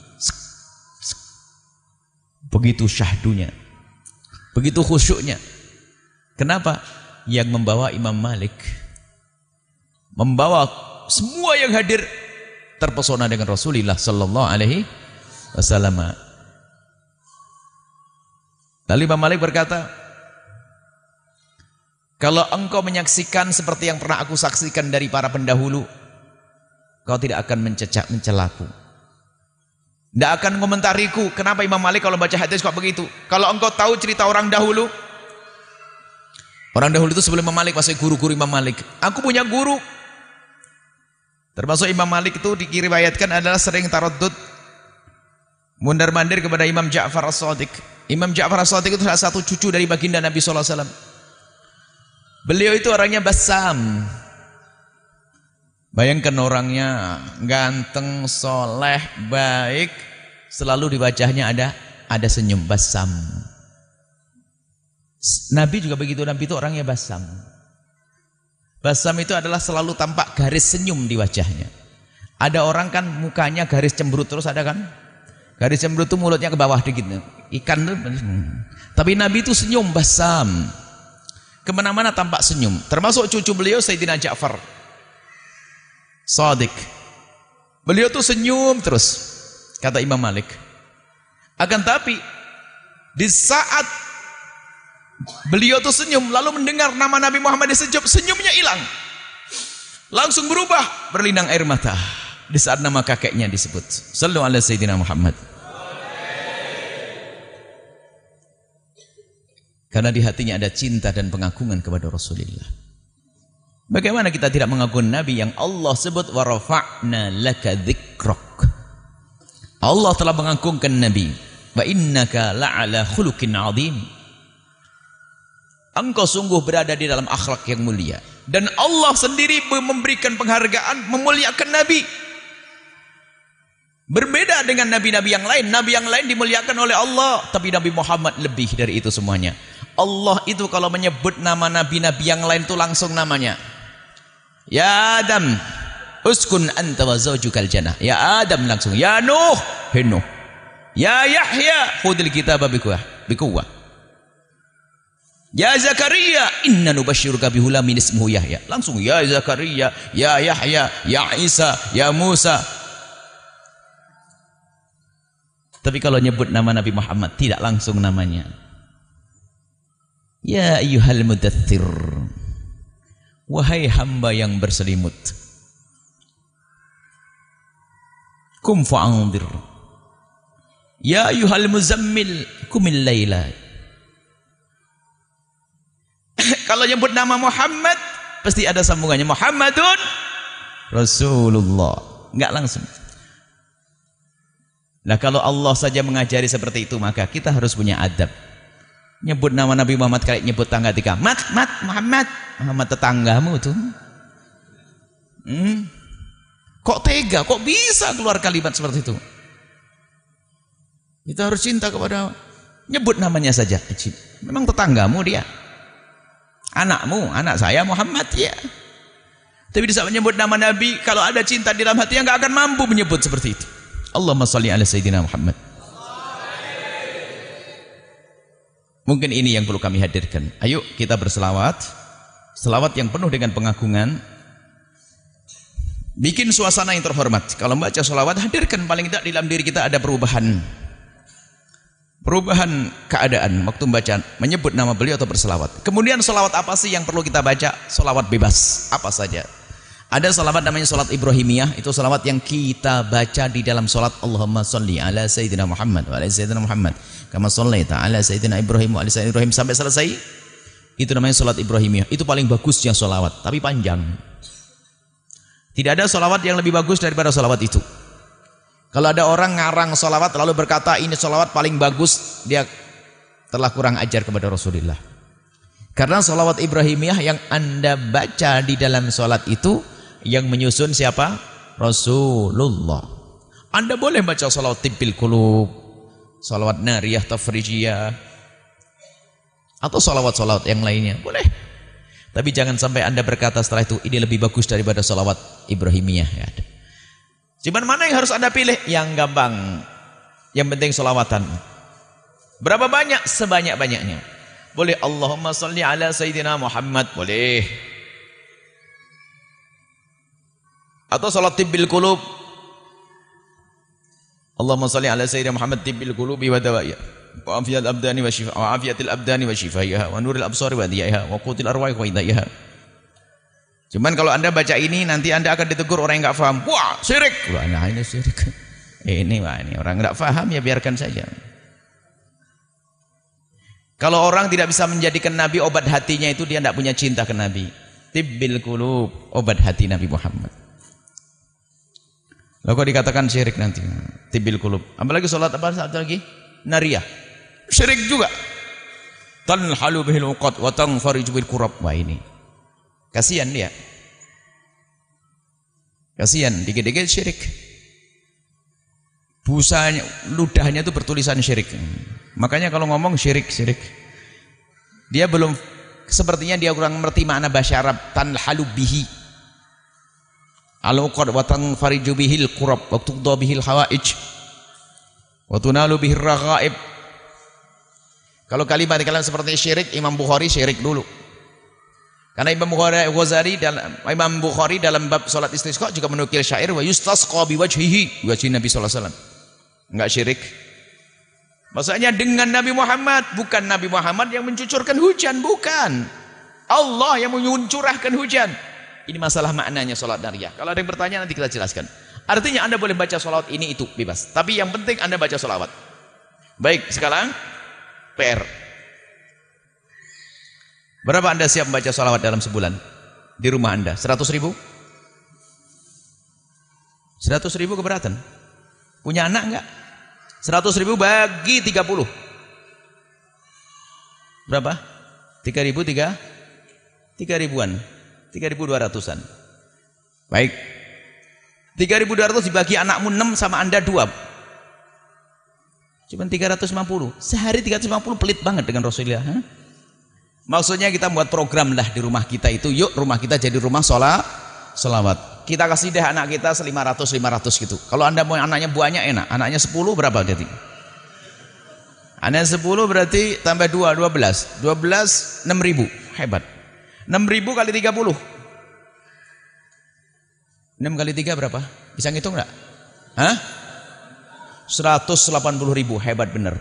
Begitu syahdunya, begitu khusyuknya. Kenapa? Yang membawa Imam Malik, membawa semua yang hadir terpesona dengan Rasulullah sallallahu alaihi wasallam. Lalu Imam Malik berkata, kalau engkau menyaksikan seperti yang pernah aku saksikan dari para pendahulu, kau tidak akan mencecak mencelaku, tidak akan komentariku. Kenapa Imam Malik kalau baca hadis kok begitu? Kalau engkau tahu cerita orang dahulu, orang dahulu itu sebelum Imam Malik masih guru-guru Imam Malik. Aku punya guru, termasuk Imam Malik itu diriwayatkan adalah sering taraddud, mundar-mandir kepada Imam Ja'far As-Shadiq. Imam Ja'far As-Shadiq itu salah satu cucu dari baginda Nabi sallallahu alaihi wasallam. Beliau itu orangnya basam. Bayangkan orangnya ganteng, soleh, baik, selalu di wajahnya ada ada senyum, basam. Nabi juga begitu, Nabi itu orangnya basam. Basam itu adalah selalu tampak garis senyum di wajahnya. Ada orang kan mukanya garis cemberut terus, ada kan? Garis cemberut itu mulutnya ke bawah dikit. Ikan tuh. Tapi Nabi itu senyum, basam. Kemana-mana tampak senyum. Termasuk cucu beliau Sayyidina Ja'far Shadiq. Beliau tuh senyum terus, kata Imam Malik. Akan tapi di saat beliau tuh senyum lalu mendengar nama Nabi Muhammad disebut, senyumnya hilang. Langsung berubah, berlinang air mata di saat nama kakeknya disebut. Sallu ala Sayyidina Muhammad. Karena di hatinya ada cinta dan pengagungan kepada Rasulullah. Bagaimana kita tidak mengagungkan Nabi yang Allah sebut wa rafa'na laka dzikrak. Allah telah mengagungkan Nabi. Wa innaka la'ala khuluqin 'adzim. Engkau sungguh berada di dalam akhlak yang mulia. Dan Allah sendiri memberikan penghargaan, memuliakan Nabi. Berbeda dengan nabi-nabi yang lain. Nabi yang lain dimuliakan oleh Allah, tapi Nabi Muhammad lebih dari itu semuanya. Allah itu kalau menyebut nama nabi-nabi yang lain itu langsung namanya. Ya Adam, uskun anta wa zawjukal jannah. Ya Adam langsung. Ya Nuh, he Nuh. Ya Yahya, khudil kitaba bikuwah, bikuwah. Ya Zakaria, inna nubasyiruka bihulamin ismuhu Yahya. Langsung ya Zakaria, ya Yahya, ya Isa, ya Musa. Tapi kalau nyebut nama Nabi Muhammad tidak langsung namanya. Ya ayyuhal mudaththir. Wahai hamba yang berselimut. Kum fa'anzir. Ya ayyuhal muzammil kumil laila. Kalau nyebut nama Muhammad pasti ada sambungannya. Muhammadun Rasulullah. Enggak langsung. Nah kalau Allah saja mengajari seperti itu, maka kita harus punya adab. Nyebut nama Nabi Muhammad kayak nyebut tangga tiga. Mat, mat, Muhammad. Muhammad tetanggamu tuh. Hmm. Kok tega? Kok bisa keluar kalimat seperti itu? Kita harus cinta kepada, nyebut namanya saja. Memang tetanggamu dia. Anakmu, anak saya Muhammad ya. Tapi di saat menyebut nama Nabi, kalau ada cinta di dalam hatinya nggak akan mampu menyebut seperti itu. Allahumma shalli ala sayyidina Muhammad. Mungkin ini yang perlu kami hadirkan. Ayo kita berselawat. Selawat yang penuh dengan pengagungan. Bikin suasana yang terhormat. Kalau membaca selawat, hadirkan paling tidak di dalam diri kita ada perubahan. Perubahan keadaan waktu membaca, menyebut nama beliau atau berselawat. Kemudian selawat apa sih yang perlu kita baca? Selawat bebas, apa saja. Ada selawat namanya selawat Ibrahimiyah. Itu selawat yang kita baca di dalam selawat. Allahumma sholli ala sayyidina Muhammad wa ala sayyidina Muhammad kama shallaita ala sayyidina Ibrahim wa ala sayyidina Ibrahim sampai selesai. Itu namanya selawat Ibrahimiyah. Itu paling bagusnya selawat, tapi panjang. Tidak ada selawat yang lebih bagus daripada selawat itu. Kalau ada orang ngarang selawat lalu berkata ini selawat paling bagus, dia telah kurang ajar kepada Rasulullah. Karena selawat Ibrahimiyah yang anda baca di dalam salat itu, yang menyusun siapa? Rasulullah. Anda boleh baca selawat tibbil qulub, selawat nariyah tafrijiyah, atau selawat-selawat yang lainnya, boleh. Tapi jangan sampai anda berkata setelah itu ini lebih bagus daripada selawat Ibrahimiyah. Ya. Cuman mana yang harus anda pilih? Yang gampang. Yang penting selawatan. Berapa banyak? Sebanyak-banyaknya. Boleh Allahumma sholli ala sayyidina Muhammad, boleh. Atau salat tibbil qulub. Allahumma sholli ala sayyidina Muhammad tibbil qulubi wa dawaiha wa afiyatil abdani wa shifa wa afiyatil abdani wa shifaiha wa nuril absari wa diyaiha wa qutil arwahi wa idaiha. Cuman kalau anda baca ini nanti anda akan ditegur orang yang enggak paham. Wah, syirik. Wah, nah ini syirik. Ini wah ini orang enggak paham ya biarkan saja. Kalau orang tidak bisa menjadikan Nabi obat hatinya itu dia tidak punya cinta ke Nabi. Tibbil qulub, obat hati Nabi Muhammad. Lalu kok dikatakan syirik nanti? Tibbil qulub. Apalagi salat apa satu lagi? Nariyah. Syirik juga. Tanhalu bihil uqad wa tanfariju bil qurab. Wah ini. Kasihan dia. Kasihan dikit-dikit syirik. Busanya, ludahnya itu bertulisan syirik. Makanya kalau ngomong syirik, syirik. Dia belum, sepertinya dia kurang mengerti makna bahasa Arab. Tanhalu bihi al-uqad wa tanfariju bihil qurab wa tuqda bihil hawaij wa tunalu bihir raghaib. Kalau kalimat-kalimat seperti syirik, Imam Bukhari syirik dulu. Karena Imam Bukhari Ghazali dalam Imam Bukhari dalam bab salat istisqa juga menukil syair wa yustasqa biwajhihi, wajhi Nabi sallallahu alaihi wasallam. Enggak syirik. Maksudnya dengan Nabi Muhammad, bukan Nabi Muhammad yang mencucurkan hujan, bukan. Allah yang mencurahkan hujan. Ini masalah maknanya salat nariyah. Kalau ada yang bertanya nanti kita jelaskan. Artinya anda boleh baca salawat ini itu bebas. Tapi yang penting anda baca salawat. Baik, sekarang P R. Berapa anda siap membaca salawat dalam sebulan? di rumah Anda? seratus ribu? seratus ribu keberatan? Punya anak enggak? seratus ribu bagi tiga puluh. Berapa? tiga ribu tiga? tiga ribuan. tiga ribu dua ratusan. Baik. tiga ribu dua ratus dibagi anakmu enam sama Anda dua. Cuma tiga ratus lima puluh. Sehari tiga ratus lima puluh, pelit banget dengan Rasulullah. Hah? Maksudnya kita buat program lah di rumah kita itu. Yuk rumah kita jadi rumah sholat, sholawat. Kita kasih deh anak kita lima ratus lima ratus gitu. Kalau Anda mau anaknya banyak enak. Anaknya sepuluh berapa jadi? Anaknya sepuluh berarti tambah dua, dua belas. dua belas, enam ribu. Hebat. enam ribu kali tiga puluh. enam kali tiga berapa? Bisa ngitung enggak? Hah? seratus delapan puluh ribu. Hebat bener.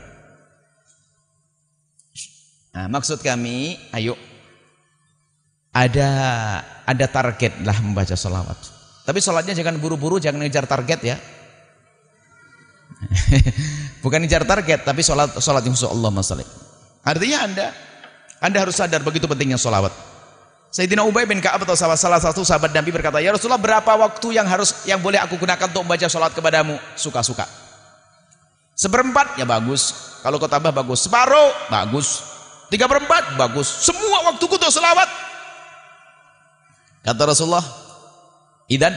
Nah, maksud kami, ayo ada ada target lah membaca sholawat. Tapi sholatnya jangan buru-buru, jangan ngejar target ya. Bukan ngejar target, tapi sholat sholat yang Allah masalah. Artinya anda anda harus sadar begitu pentingnya sholawat. Sayyidina Ubay bin Ka'ab atau salah satu sahabat Nabi berkata, ya Rasulullah, berapa waktu yang harus yang boleh aku gunakan untuk membaca sholat kepadamu? Suka-suka. Seperempat ya bagus. Kalau kau tambah bagus. Separuh bagus. Tiga perempat bagus. Semua waktuku untuk selawat. Kata Rasulullah, idan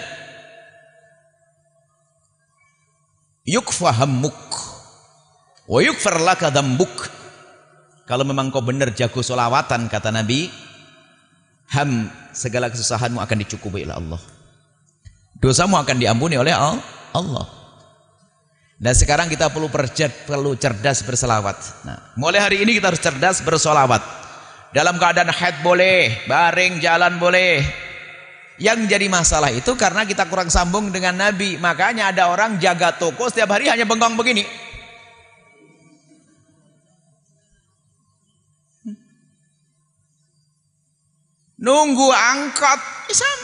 yukfa hammuk wa yukfar laka dhambuk. Kalau memang kau benar jago selawatan, kata Nabi, ham, segala kesusahanmu akan dicukupi oleh Allah. Dosamu akan diampuni oleh Allah. Dan sekarang kita perlu perjad, perlu cerdas berselawat. Nah, mulai hari ini kita harus cerdas bersolawat. Dalam keadaan haid boleh, baring jalan boleh. Yang jadi masalah itu karena kita kurang sambung dengan Nabi. Makanya ada orang jaga toko setiap hari hanya bengong begini. Nunggu angkot, isam.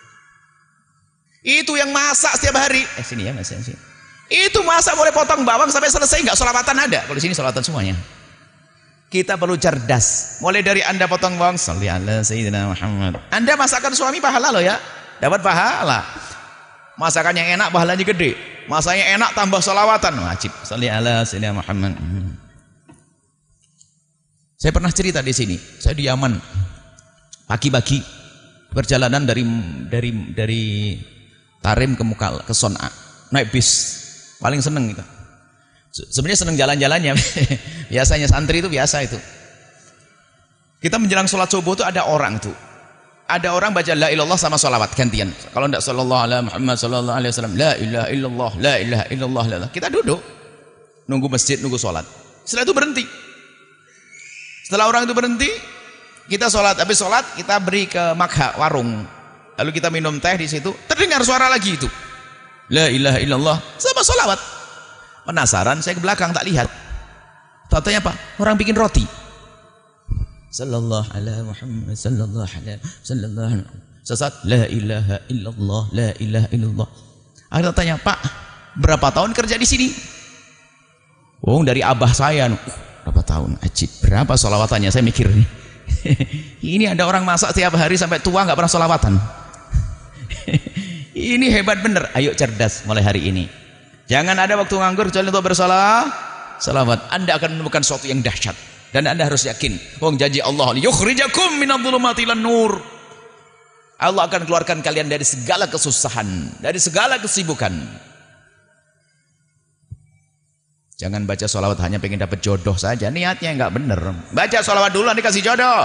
Itu yang masak setiap hari. Eh sini ya mas, sini. Itu masa boleh potong bawang sampai selesai nggak sholawatan ada? Kalau di sini sholawatan semuanya. Kita perlu cerdas. Mulai dari anda potong bawang, sholli ala sayyidina Muhammad. Anda masakan suami pahala loh ya, dapat pahala. Masakan yang enak pahalanya gede. Masaknya enak tambah sholawatan wajib. Sholli ala sayyidina Muhammad. Saya pernah cerita di sini. Saya di Yaman. Pagi-pagi perjalanan dari dari dari Tarim ke Mukal ke Son'a naik bis. Paling seneng gitu. Sebenarnya seneng jalan-jalannya. Biasanya santri itu biasa itu. Kita menjelang sholat subuh itu ada orang tuh. Ada orang baca la ilallah sama sholawat gantian. Kalau tidak sallallahu alaihi Muhammad sallallahu alaihi wasallam, la ilaha illallah, la ilaha illallah, la. Kita duduk nunggu masjid, nunggu sholat. Setelah itu berhenti. Setelah orang itu berhenti, kita sholat. Habis sholat kita beri ke makha warung. Lalu kita minum teh di situ. Terdengar suara lagi itu. La ilaha illallah sama sholawat. Penasaran saya ke belakang tak lihat. Tanya apa? Orang bikin roti. Sallallahu alaihi Muhammad sallallahu alaihi sallallahu alaihi. Sesat la ilaha illallah, la ilaha illallah. Akhirnya tanya, "Pak, berapa tahun kerja di sini?" Oh, dari abah saya. Uh, berapa tahun? Ajib. Berapa sholawatannya? Saya mikir nih. Ini ada orang masak tiap hari sampai tua nggak pernah sholawatan. Ini hebat bener. Ayo cerdas mulai hari ini. Jangan ada waktu nganggur kecuali untuk bersalah salawat. Anda akan menemukan sesuatu yang dahsyat. Dan Anda harus yakin, wong janji Allah, yukhrijakum minadh-dhulumati ilan nur. Allah akan keluarkan kalian dari segala kesusahan, dari segala kesibukan. Jangan baca sholawat hanya pengen dapat jodoh saja, niatnya enggak bener. Baca sholawat dulu nanti kasih jodoh.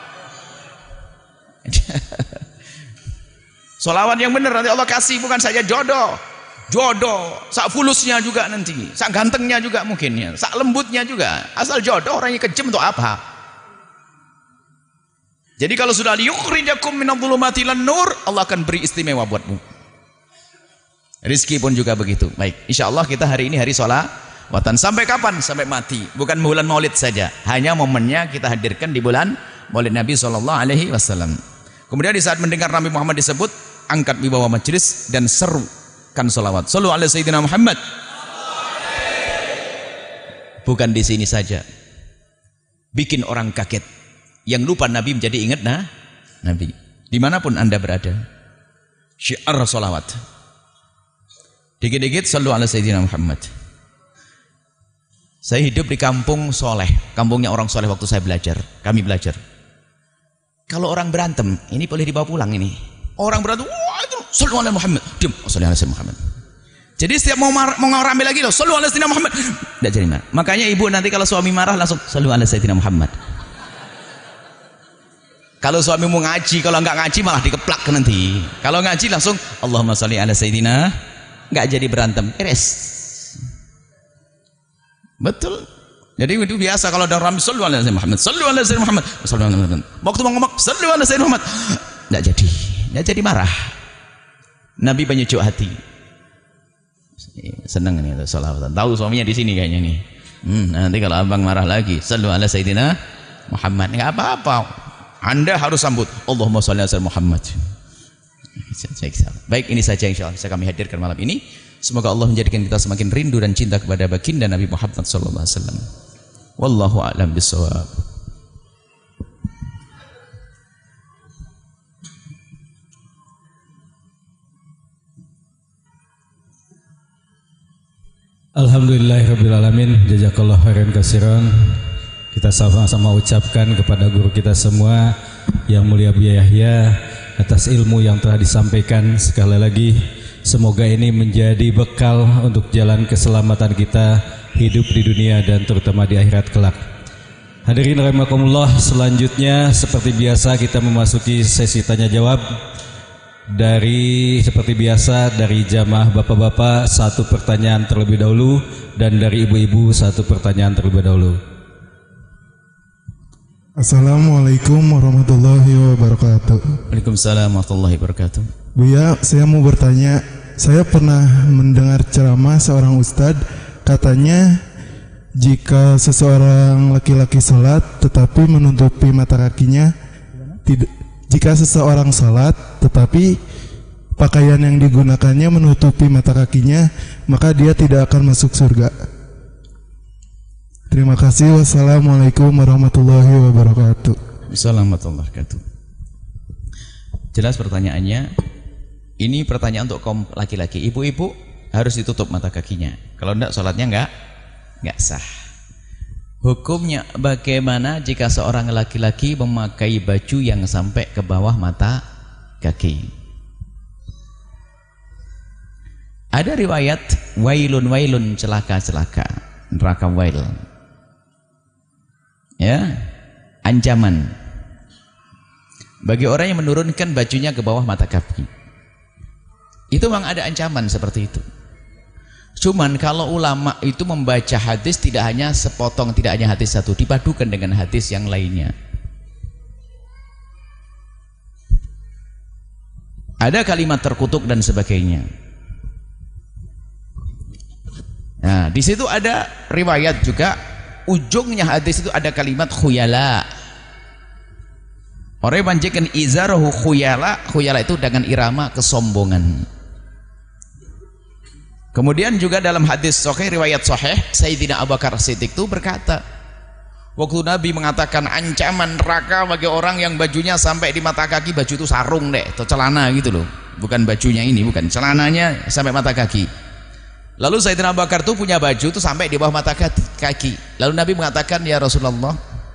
Sholawat yang benar nanti Allah kasih, bukan saja jodoh. Jodoh, sak fulusnya juga nanti, sak gantengnya juga mungkin ya, sak lembutnya juga. Asal jodoh orangnya kejam untuk apa? Jadi kalau sudah liyukhrijakum minadh-dhulumati ilan nur, Allah akan beri istimewa buatmu. Rizki pun juga begitu. Baik, insya Allah kita hari ini hari sholawatan. Sampai kapan? Sampai mati. Bukan bulan Maulid saja. Hanya momennya kita hadirkan di bulan Maulid Nabi shallallahu alaihi wasallam. Kemudian di saat mendengar Nabi Muhammad disebut, angkat wibawa majelis dan serukan salawat. Sallu ala sayyidina Muhammad. Bukan di sini saja. Bikin orang kaget. Yang lupa Nabi menjadi ingat nah Nabi. Dimanapun Anda berada. Syiar salawat. Dikit-dikit sallu ala Sayyidina Muhammad. Saya hidup di kampung soleh, kampungnya orang soleh waktu saya belajar, kami belajar. Kalau orang berantem, ini boleh dibawa pulang ini. Orang berantem, wah itu sallu ala Muhammad. Diam, sallu ala Sayyidina Muhammad. Jadi setiap mau marah, mau rame lagi loh, sallu ala Sayyidina Muhammad. Tidak jadi marah. Makanya ibu nanti kalau suami marah langsung sallu ala Sayyidina Muhammad. Kalau suami mau ngaji, kalau enggak ngaji malah dikeplak nanti. Kalau ngaji langsung Allahumma shalli ala Sayyidina, enggak jadi berantem, beres. Betul. Jadi itu biasa kalau ada orang sallu ala Sayyidina Muhammad, sallu ala Sayyidina Muhammad, sallu ala Muhammad. Waktu mau ngomong sallu ala Sayyidina Muhammad, enggak jadi. Enggak jadi marah. Nabi penyujuk hati. Senang nih salawatan. Tahu suaminya di sini kayaknya nih. Hmm, nanti kalau abang marah lagi, sallu ala Sayyidina Muhammad. Enggak apa-apa. Anda harus sambut Allahumma shalli ala Sayyidina Muhammad. Baik, ini saja insyaallah bisa kami hadirkan malam ini. Semoga Allah menjadikan kita semakin rindu dan cinta kepada baginda Nabi Muhammad sallallahu alaihi wasallam. Wallahu a'lam bishawab. Alhamdulillahirabbil alamin. Jazakallahu khairan katsiran. Kita sama-sama ucapkan kepada guru kita semua yang mulia Buya Yahya atas ilmu yang telah disampaikan. Sekali lagi semoga ini menjadi bekal untuk jalan keselamatan kita hidup di dunia dan terutama di akhirat kelak. Hadirin rahimakumullah, selanjutnya seperti biasa kita memasuki sesi tanya jawab. Dari seperti biasa dari jamaah bapak-bapak satu pertanyaan terlebih dahulu dan dari ibu-ibu satu pertanyaan terlebih dahulu. Assalamualaikum warahmatullahi wabarakatuh. Waalaikumsalam warahmatullahi wabarakatuh. Buya, saya mau bertanya. Saya pernah mendengar ceramah seorang ustadz, katanya jika seseorang laki-laki salat tetapi menutupi mata kakinya, tidak, jika seseorang salat tetapi pakaian yang digunakannya menutupi mata kakinya, maka dia tidak akan masuk surga. Terima kasih. Wassalamualaikum warahmatullahi wabarakatuh. Assalamualaikum warahmatullahi wabarakatuh. Jelas pertanyaannya. Ini pertanyaan untuk kaum laki-laki. Ibu-ibu harus ditutup mata kakinya. Kalau enggak sholatnya enggak enggak sah. Hukumnya bagaimana jika seorang laki-laki memakai baju yang sampai ke bawah mata kaki? Ada riwayat wailun wailun, celaka-celaka, neraka wail. Ya, ancaman bagi orang yang menurunkan bajunya ke bawah mata kaki. Itu memang ada ancaman seperti itu. Cuman kalau ulama itu membaca hadis tidak hanya sepotong, tidak hanya hadis satu, dipadukan dengan hadis yang lainnya. Ada kalimat terkutuk dan sebagainya. Nah, di situ ada riwayat juga. Ujungnya hadis itu ada kalimat khuyala. Orang manjikan izarahu khuyala. Khuyala itu dengan irama kesombongan. Kemudian juga dalam hadis sahih, riwayat sahih, Sayyidina Abu Bakar Siddiq itu berkata, waktu Nabi mengatakan ancaman neraka bagi orang yang bajunya sampai di mata kaki, baju itu sarung deh atau celana gitu loh, bukan bajunya ini, bukan celananya sampai mata kaki. Lalu Sayyidina Abu Bakar itu punya baju itu sampai di bawah mata kaki. Lalu Nabi mengatakan, ya Rasulullah,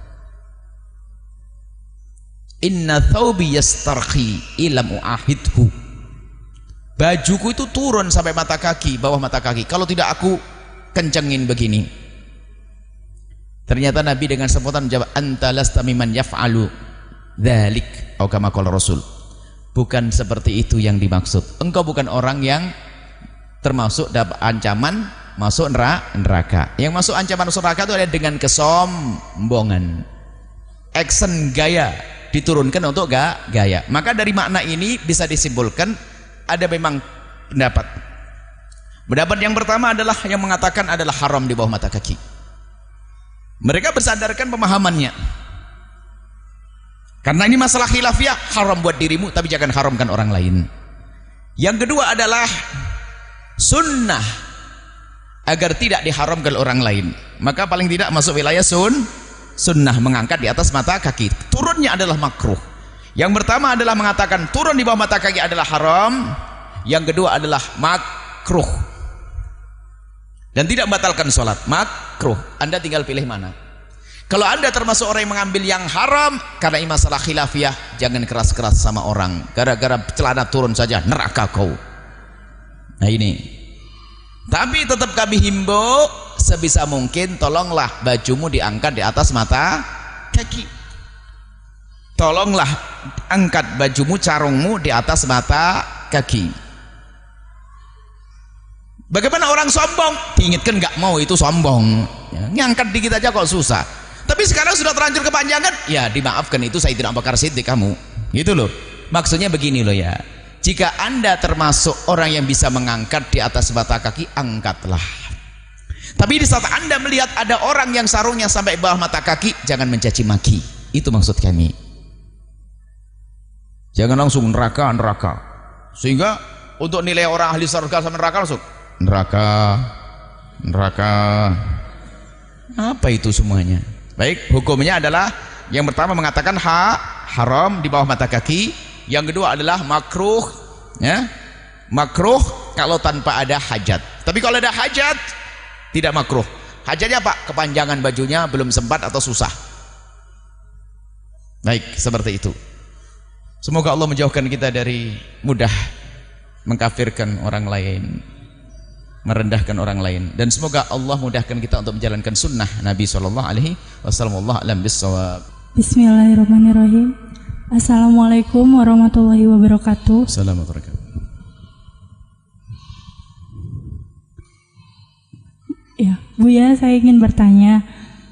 inna thawbi yastarqi ilam uahidhu. Bajuku itu turun sampai mata kaki, bawah mata kaki. Kalau tidak aku kencengin begini. Ternyata Nabi dengan spontan menjawab, anta lasta mimman yaf'alu dzalik, atau kama qala Rasul. Bukan seperti itu yang dimaksud. Engkau bukan orang yang termasuk dapat ancaman masuk neraka. Yang masuk ancaman masuk neraka itu ada dengan kesombongan, action gaya diturunkan untuk gak gaya. Maka dari makna ini bisa disimpulkan ada memang pendapat. Pendapat yang pertama adalah yang mengatakan adalah haram di bawah mata kaki. Mereka bersadarkan pemahamannya. Karena ini masalah khilafiyah, haram buat dirimu tapi jangan haramkan orang lain. Yang kedua adalah sunnah agar tidak diharamkan orang lain, maka paling tidak masuk wilayah sun sunnah, mengangkat di atas mata kaki. Turunnya adalah makruh. Yang pertama adalah mengatakan turun di bawah mata kaki adalah haram. Yang kedua adalah makruh. Dan tidak membatalkan sholat. Makruh. Anda tinggal pilih mana. Kalau Anda termasuk orang yang mengambil yang haram, karena ini masalah khilafiyah, jangan keras-keras sama orang. Gara-gara celana turun saja, neraka kau. Nah ini. Tapi tetap kami himbau, sebisa mungkin tolonglah bajumu diangkat di atas mata kaki. Tolonglah angkat bajumu, carungmu di atas mata kaki. Bagaimana orang sombong? Diingatkan nggak mau, itu sombong. Ya, ngangkat dikit aja kok susah. Tapi sekarang sudah terlanjur kepanjangan, ya dimaafkan, itu Sayyidina Abu Bakar Siddiq kamu. Gitu loh. Maksudnya begini loh ya. Jika Anda termasuk orang yang bisa mengangkat di atas mata kaki, angkatlah. Tapi di saat Anda melihat ada orang yang sarungnya sampai bawah mata kaki, jangan mencaci maki. Itu maksud kami. Jangan langsung neraka, neraka. Sehingga untuk nilai orang ahli surga sama neraka langsung neraka, neraka. Apa itu semuanya? Baik, hukumnya adalah yang pertama mengatakan ha, haram di bawah mata kaki. Yang kedua adalah makruh, ya. Makruh kalau tanpa ada hajat. Tapi kalau ada hajat, tidak makruh. Hajatnya apa? Kepanjangan bajunya belum sempat atau susah. Baik, seperti itu. Semoga Allah menjauhkan kita dari mudah mengkafirkan orang lain, merendahkan orang lain, dan semoga Allah mudahkan kita untuk menjalankan sunnah Nabi Shallallahu Alaihi Wasallam. Wallahu a'lam bishawab. Bismillahirrahmanirrahim. Assalamualaikum warahmatullahi wabarakatuh. Assalamualaikum. Ya, Buya, saya ingin bertanya.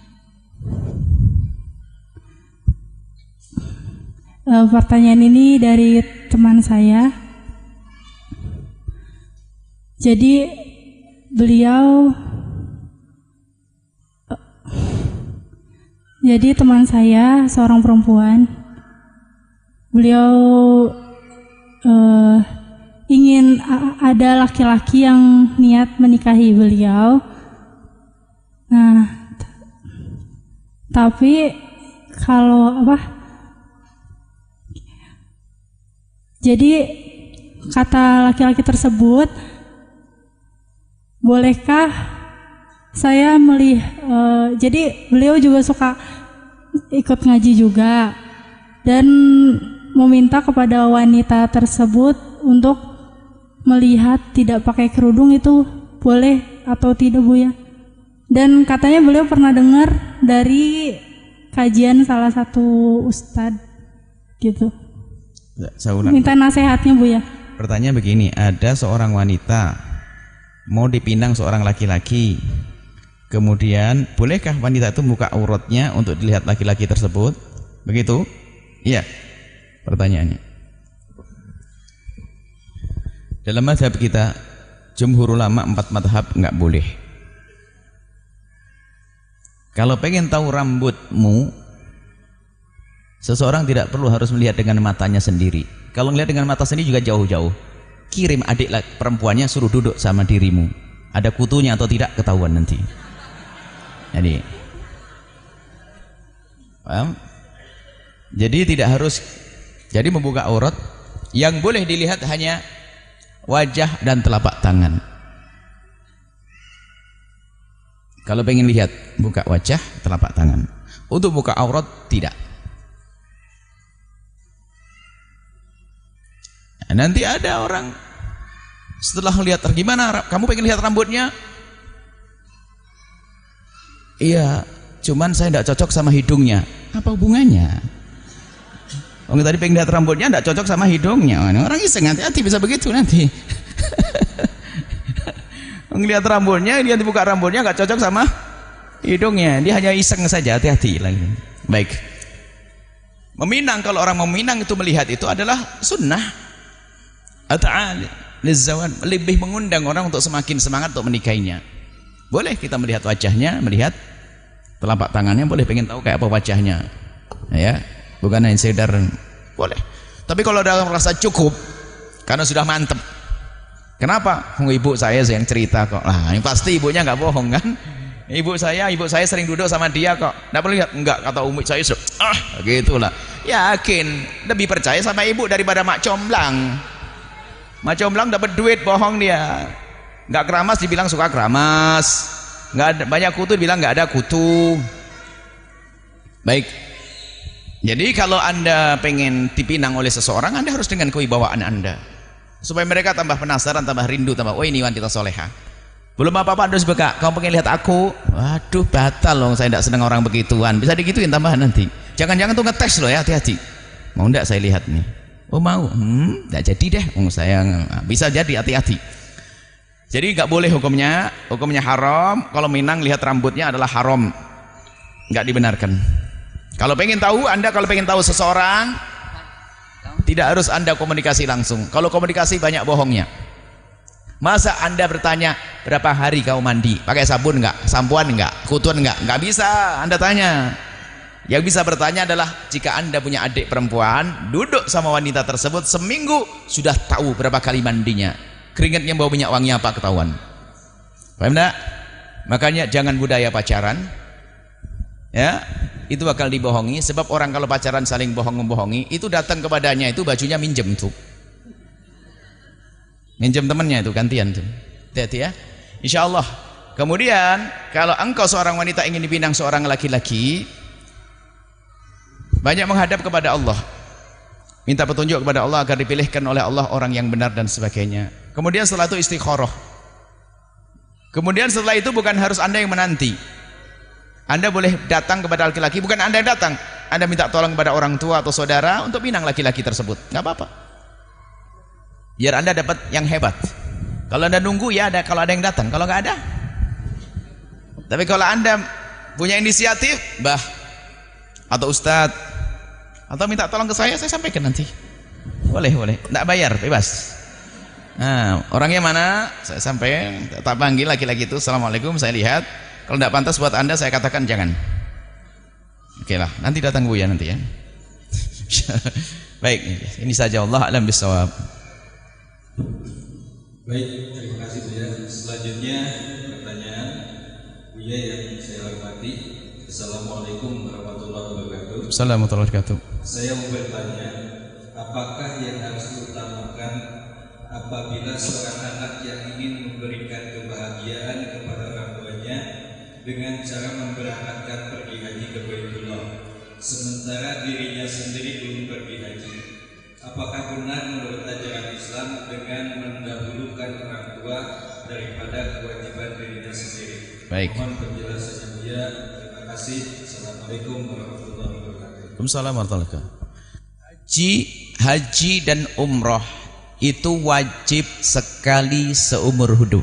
Uh, pertanyaan ini dari teman saya. Jadi beliau, uh, jadi teman saya seorang perempuan. Beliau uh, ingin uh, ada laki-laki yang niat menikahi beliau. Nah, t- tapi kalau apa? Jadi kata laki-laki tersebut, bolehkah saya melihat? Uh, jadi beliau juga suka ikut ngaji juga dan meminta kepada wanita tersebut untuk melihat tidak pakai kerudung, itu boleh atau tidak, Bu ya? Dan katanya beliau pernah dengar dari kajian salah satu ustadz gitu. Minta nasihatnya, Bu ya. Pertanyaan begini, ada seorang wanita mau dipinang seorang laki-laki, kemudian bolehkah wanita itu buka auratnya untuk dilihat laki-laki tersebut? Begitu? Iya. Pertanyaannya. Dalam mazhab kita, jumhur ulama empat mazhab enggak boleh. Kalau pengen tahu rambutmu, seseorang tidak perlu harus melihat dengan matanya sendiri. Kalau melihat dengan mata sendiri juga jauh-jauh. Kirim adik perempuannya, suruh duduk sama dirimu. Ada kutunya atau tidak ketahuan nanti. Jadi, paham? Jadi tidak harus. Jadi membuka aurat, yang boleh dilihat hanya wajah dan telapak tangan. Kalau pengen lihat, buka wajah, telapak tangan. Untuk buka aurat tidak. Nanti ada orang setelah lihat, gimana kamu pengen lihat rambutnya? Iya, cuman saya tidak cocok sama hidungnya. Apa hubungannya? Orang tadi pengen lihat rambutnya, tidak cocok sama hidungnya. Orang iseng, hati-hati bisa begitu nanti. Melihat rambutnya, dia dibuka rambutnya nggak cocok sama hidungnya. Dia hanya iseng saja, hati-hati lagi. Baik. Meminang, kalau orang meminang itu melihat itu adalah sunnah. Ata'al lizzawan, lebih mengundang orang untuk semakin semangat untuk menikahinya. Boleh kita melihat wajahnya, melihat telapak tangannya, boleh pengen tahu kayak apa wajahnya. Ya, bukan hanya sekedar boleh. Tapi kalau ada orang merasa cukup karena sudah mantep. Kenapa? Ibu saya yang cerita kok. Lah, yang pasti ibunya nggak bohong kan? Ibu saya, ibu saya sering duduk sama dia kok. Enggak perlu lihat, enggak, kata umi saya, ah, gitulah. Yakin, lebih percaya sama ibu daripada mak comblang. Mak comblang dapat duit, bohong dia. Enggak keramas dibilang suka keramas. Enggak ada banyak kutu dibilang enggak ada kutu. Baik. Jadi kalau Anda pengen dipinang oleh seseorang, Anda harus dengan kewibawaan Anda. Supaya mereka tambah penasaran, tambah rindu, tambah, oh ini wanita soleha. Belum apa-apa Anda suka, kamu pengen lihat aku? Waduh, batal loh, saya tidak senang orang begituan. Bisa digituin tambahan nanti. Jangan-jangan tuh ngetes loh ya, hati-hati. Mau enggak saya lihat nih? Oh mau? Hmm, enggak jadi deh. Oh, saya bisa jadi, hati-hati. Jadi enggak boleh hukumnya, hukumnya haram. Kalau minang lihat rambutnya adalah haram. Enggak dibenarkan. Kalau pengen tahu, Anda kalau pengen tahu seseorang, tidak harus Anda komunikasi langsung. Kalau komunikasi banyak bohongnya. Masa Anda bertanya, berapa hari kau mandi? Pakai sabun enggak? Sampoan enggak? Kutuan enggak? Enggak bisa Anda tanya. Yang bisa bertanya adalah jika Anda punya adik perempuan, duduk sama wanita tersebut seminggu, sudah tahu berapa kali mandinya. Keringatnya bau minyak wangi apa ketahuan. Paham enggak? Makanya jangan budaya pacaran. Ya, itu bakal dibohongi. Sebab orang kalau pacaran saling bohong-membohongi, itu datang kepadanya itu bajunya minjem tuh. Minjem temannya itu gantian tuh. Hati-hati ya. Insyaallah. Kemudian kalau engkau seorang wanita ingin dipinang seorang laki-laki, banyak menghadap kepada Allah. Minta petunjuk kepada Allah agar dipilihkan oleh Allah orang yang benar dan sebagainya. Kemudian setelah itu istikharah. Kemudian setelah itu bukan harus Anda yang menanti. Anda boleh datang kepada laki-laki, bukan Anda yang datang. Anda minta tolong kepada orang tua atau saudara untuk pinang laki-laki tersebut. Enggak apa-apa. Biar Anda dapat yang hebat. Kalau Anda nunggu ya ada, kalau ada yang datang, kalau nggak ada. Tapi kalau Anda punya inisiatif, Bah atau Ustadz, atau minta tolong ke saya, saya sampaikan nanti. Boleh, boleh. Nggak bayar, bebas. Nah, orangnya mana? Saya sampaikan, tak panggil laki-laki itu. Assalamualaikum, saya lihat. Kalau nggak pantas buat Anda, saya katakan jangan. Oke lah, nanti datang Bu ya nanti ya. Baik, ini saja. Allah a'lam bishawab. Baik, terima kasih Buya. Selanjutnya pertanyaan Buya yang saya hormati. Assalamualaikum warahmatullahi wabarakatuh. Assalamualaikum warahmatullahi wabarakatuh. Saya mau bertanya, apakah yang harus diutamakan apabila seorang anak yang ingin memberikan kebahagiaan kepada orang tuanya dengan cara memberangkatkan pergi haji ke Baitullah, sementara dirinya sendiri belum pergi haji? Apakah benar menurut ajaran Islam dengan mendahulukan orang tua daripada kewajiban dirinya sendiri? Baik. Mohon penjelasannya Buya. Terima kasih. Assalamualaikum warahmatullahi wabarakatuh. Waalaikumsalam warahmatullahi wabarakatuh. Haji, haji dan umroh itu wajib sekali seumur hidup.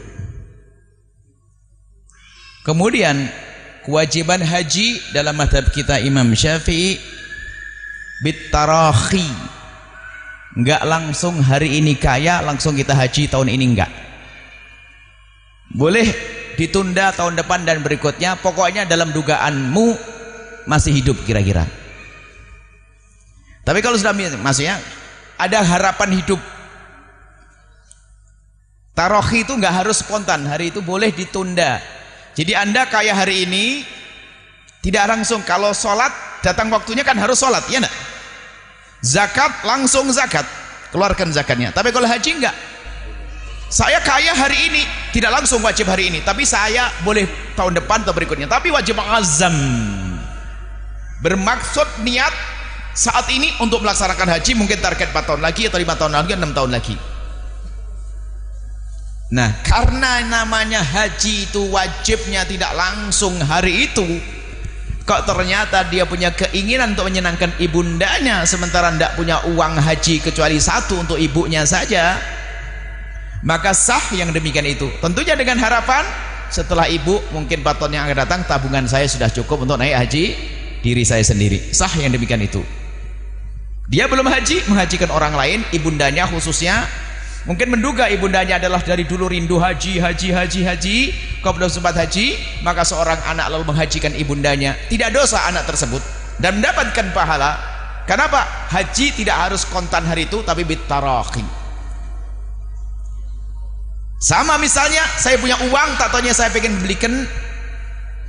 Kemudian kewajiban haji dalam mazhab kita Imam Syafi'i bitarahi. Enggak langsung hari ini kaya langsung kita haji tahun ini, enggak. Boleh ditunda tahun depan dan berikutnya, pokoknya dalam dugaanmu masih hidup kira-kira. Tapi kalau sudah maksudnya ada harapan hidup, tarohi itu enggak harus spontan, hari itu boleh ditunda. Jadi Anda kaya hari ini tidak langsung, kalau sholat datang waktunya kan harus sholat, ya enggak? Zakat langsung zakat, keluarkan zakatnya. Tapi kalau haji enggak. Saya kaya hari ini, tidak langsung wajib hari ini, tapi saya boleh tahun depan atau berikutnya. Tapi wajib azam, bermaksud niat saat ini untuk melaksanakan haji, mungkin target empat tahun lagi atau lima tahun lagi, enam tahun lagi. Nah, karena namanya haji itu wajibnya tidak langsung hari itu, kok ternyata dia punya keinginan untuk menyenangkan ibundanya, sementara tidak punya uang haji kecuali satu untuk ibunya saja, maka sah yang demikian itu. Tentunya dengan harapan setelah ibu mungkin empat tahun yang akan datang, tabungan saya sudah cukup untuk naik haji diri saya sendiri. Sah yang demikian itu. Dia belum haji, menghajikan orang lain, ibundanya khususnya, mungkin menduga ibundanya adalah dari dulu rindu haji, haji, haji, haji, kau belum sempat haji, maka seorang anak lalu menghajikan ibundanya. Tidak dosa anak tersebut dan mendapatkan pahala. Kenapa? Haji tidak harus kontan hari itu, tapi bitarahi. Sama misalnya saya punya uang, tak taunya saya pengen belikan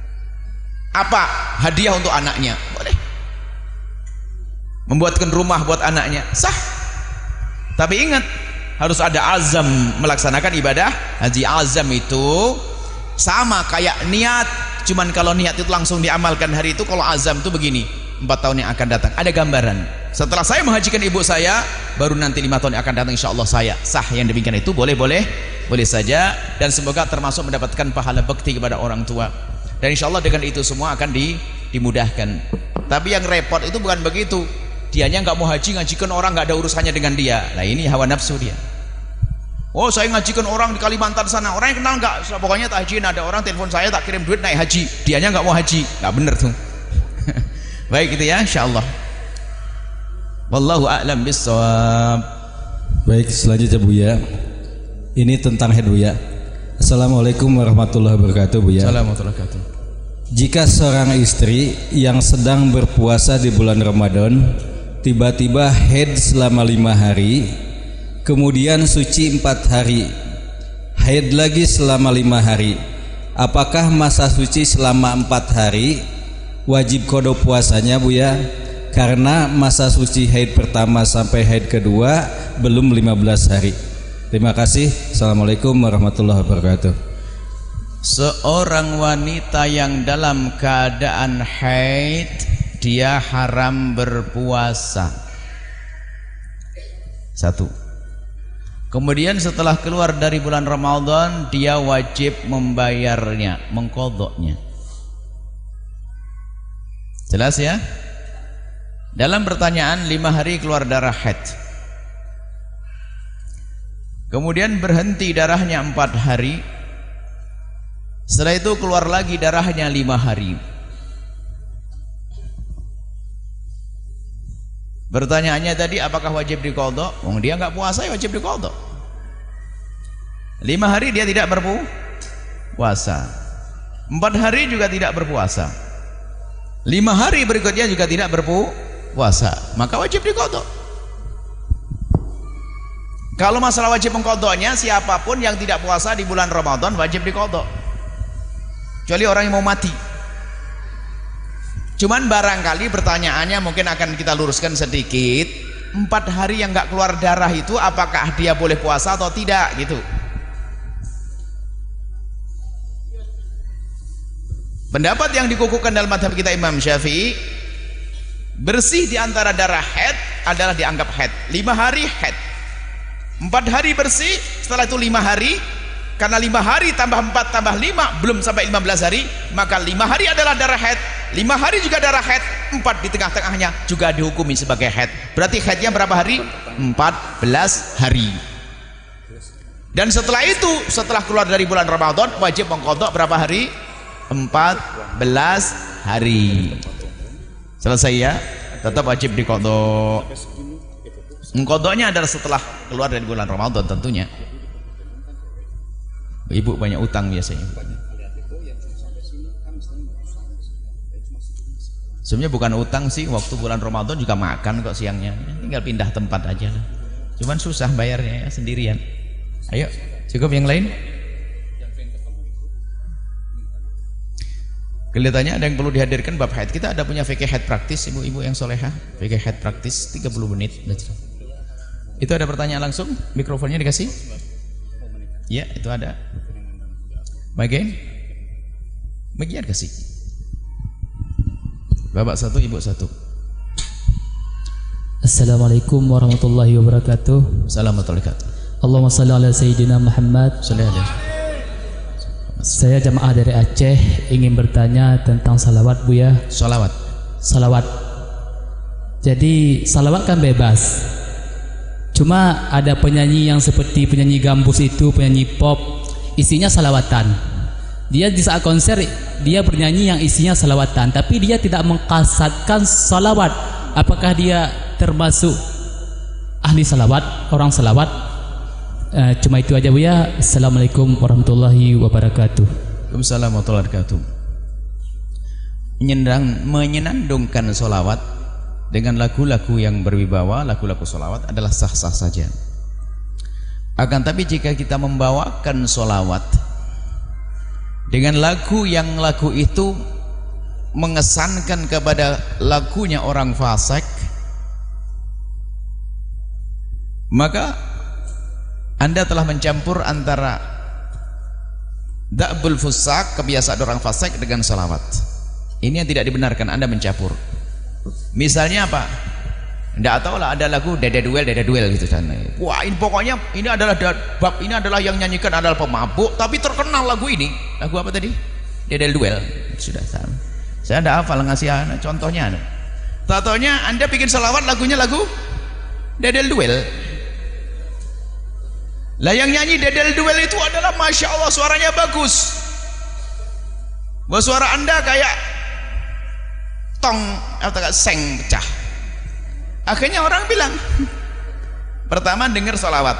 Apa? Hadiah untuk anaknya. Boleh. Membuatkan rumah buat anaknya. Sah. Tapi ingat, harus ada azam melaksanakan ibadah haji. Azam itu sama kayak niat. Cuman kalau niat itu langsung diamalkan hari itu. Kalau azam itu begini, empat tahun yang akan datang. Ada gambaran. Setelah saya menghajikan ibu saya, baru nanti lima tahun yang akan datang insya Allah saya sah. Yang demikian itu boleh-boleh, boleh saja. Dan semoga termasuk mendapatkan pahala bakti kepada orang tua. Dan insya Allah dengan itu semua akan di, dimudahkan. Tapi yang repot itu bukan begitu. Dianya nggak mau haji, ngajikan orang nggak ada urusannya dengan dia. Nah ini hawa nafsu dia. Oh saya ngajikan orang di Kalimantan sana, orang yang kenal nggak? Pokoknya tak hajiin, ada orang telepon saya tak kirim duit naik haji. Dianya nggak mau haji, nggak bener tuh. Baik gitu ya, insya Allah. Wallahu a'lam bissawab. Baik, selanjutnya Buya. Ini tentang head Buya. Assalamualaikum warahmatullahi wabarakatuh Buya. Assalamualaikum warahmatullahi wabarakatuh. Jika seorang istri yang sedang berpuasa di bulan Ramadan tiba-tiba haid selama lima hari, kemudian suci empat hari, haid lagi selama lima hari, apakah masa suci selama empat hari wajib qada puasanya Buya? Karena masa suci haid pertama sampai haid kedua belum lima belas hari. Terima kasih. Assalamualaikum warahmatullahi wabarakatuh. Seorang wanita yang dalam keadaan haid, dia haram berpuasa. Satu. Kemudian setelah keluar dari bulan Ramadan, dia wajib membayarnya, mengqadhanya. Jelas ya? Dalam pertanyaan lima hari keluar darah haid, kemudian berhenti darahnya empat hari, setelah itu keluar lagi darahnya lima hari. Pertanyaannya tadi apakah wajib diqadha? Wong dia nggak puasa ya wajib diqadha. Lima hari dia tidak berpuasa, empat hari juga tidak berpuasa, lima hari berikutnya juga tidak berpuasa. Puasa, maka wajib diqadha. Kalau masalah wajib mengqadhanya, siapapun yang tidak puasa di bulan Ramadan wajib diqadha, kecuali orang yang mau mati. Cuman barangkali pertanyaannya mungkin akan kita luruskan sedikit. Empat hari yang nggak keluar darah itu apakah dia boleh puasa atau tidak gitu. Pendapat yang dikukuhkan dalam mazhab kita Imam Syafi'i, bersih di antara darah haid adalah dianggap haid. Lima hari haid, empat hari bersih, setelah itu lima hari. Karena lima hari tambah empat tambah lima belum sampai lima belas hari, maka lima hari adalah darah haid, lima hari juga darah haid, empat di tengah-tengahnya juga dihukumi sebagai haid. Berarti haidnya berapa hari? Empat belas hari. Dan setelah itu, setelah keluar dari bulan Ramadan, wajib mengqadha berapa hari? Empat belas hari. Selesai ya, tetap wajib diqadha. Mengqadhanya adalah setelah keluar dari bulan Ramadan tentunya. Ibu banyak utang biasanya. Sebenarnya bukan utang sih, waktu bulan Ramadan juga makan kok siangnya. Tinggal pindah tempat aja lah. Cuman susah bayarnya ya, sendirian. Ayo, cukup yang lain? Kelihatannya ada yang perlu dihadirkan bab haid. Kita ada punya fikih haid praktis, ibu-ibu yang solehah. Fikih haid praktis tiga puluh menit. Itu ada pertanyaan langsung? Mikrofonnya dikasih? Ya, itu ada. Bagian? Bagian kasih. Bapak satu, ibu satu. Assalamualaikum warahmatullahi wabarakatuh. Assalamualaikum warahmatullahi wabarakatuh. Allahumma salli ala Sayyidina Muhammad. Sallallahu alaihi. Saya jamaah dari Aceh ingin bertanya tentang salawat Buya. Salawat. Salawat. Jadi salawat kan bebas. Cuma ada penyanyi yang seperti penyanyi gambus itu, penyanyi pop, isinya salawatan. Dia di saat konser dia bernyanyi yang isinya salawatan, tapi dia tidak mengkasatkan salawat. Apakah dia termasuk ahli salawat, orang salawat? Uh, cuma itu aja Buya. Assalamualaikum warahmatullahi wabarakatuh. Waalaikumsalam warahmatullahi wabarakatuh. Menyenang, menyenandungkan solawat dengan lagu-lagu yang berwibawa, lagu-lagu solawat adalah sah-sah saja. Akan tapi jika kita membawakan solawat dengan lagu yang lagu itu mengesankan kepada lagunya orang fasik, maka Anda telah mencampur antara da'bul fusak, kebiasaan orang fasik, dengan salawat. Ini yang tidak dibenarkan, Anda mencampur. Misalnya apa? Tidak tahu lah, ada lagu dede duel dede duel gitu kan. Wah, ini pokoknya ini adalah bab ini adalah yang nyanyikan adalah pemabuk, tapi terkenal lagu ini. Lagu apa tadi? Dede duel. Sudah tahu. Saya tidak hafal ngasih contohnya. Tak taunya Anda bikin salawat lagunya lagu dede duel. Lah yang nyanyi dedel duel itu adalah Masya Allah suaranya bagus. Bahwa suara Anda kayak tong atau kayak seng pecah. Akhirnya orang bilang, pertama dengar salawat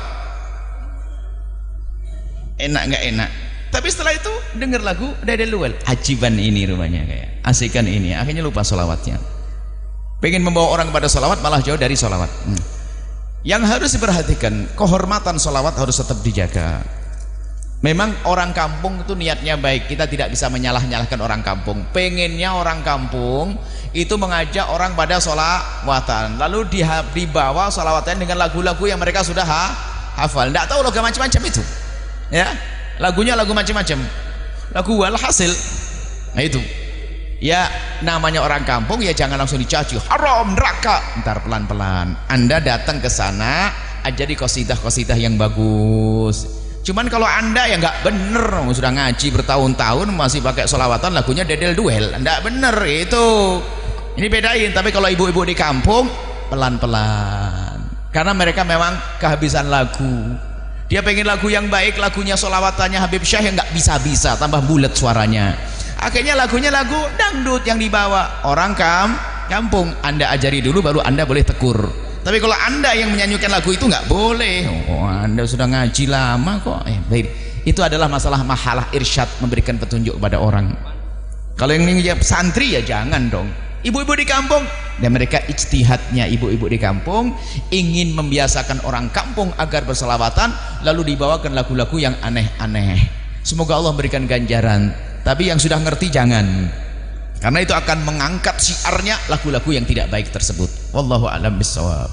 enak nggak enak, tapi setelah itu dengar lagu dedel duel, ajiban ini rumahnya, kayak asikan ini. Akhirnya lupa salawatnya. Pengen membawa orang kepada salawat malah jauh dari salawat. hmm. Yang harus diperhatikan, kehormatan sholawat harus tetap dijaga. Memang orang kampung itu niatnya baik, kita tidak bisa menyalah-nyalahkan orang kampung. Pengennya orang kampung itu mengajak orang pada sholawatan, lalu dibawa sholawatan dengan lagu-lagu yang mereka sudah ha hafal. Tidak tahu logo macam-macam itu, ya. Lagunya lagu macam-macam, lagu walhasil. Nah itu, ya namanya orang kampung, ya jangan langsung dicaci haram neraka. Ntar pelan-pelan Anda datang ke sana, ajari qasidah-qasidah yang bagus. Cuman kalau Anda yang nggak bener, sudah ngaji bertahun-tahun masih pakai sholawatan lagunya dedel duel, nggak bener itu. Ini bedain. Tapi kalau ibu-ibu di kampung, pelan-pelan, karena mereka memang kehabisan lagu. Dia pengen lagu yang baik, lagunya sholawatannya Habib Syah yang nggak bisa-bisa, tambah bulat suaranya. Akhirnya lagunya lagu dangdut yang dibawa orang kam kampung. Anda ajari dulu baru Anda boleh tegur. Tapi kalau Anda yang menyanyikan lagu itu nggak boleh. Oh, Anda sudah ngaji lama kok. Eh, baik. Itu adalah masalah mahalah irsyad, memberikan petunjuk kepada orang. Kalau yang ini santri ya jangan dong. Ibu-ibu di kampung, dan mereka ijtihadnya ibu-ibu di kampung ingin membiasakan orang kampung agar berselawatan, lalu dibawakan lagu-lagu yang aneh-aneh. Semoga Allah memberikan ganjaran. Tapi yang sudah ngerti jangan, karena itu akan mengangkat syiarnya lagu-lagu yang tidak baik tersebut. Wallahu a'lam bishawab.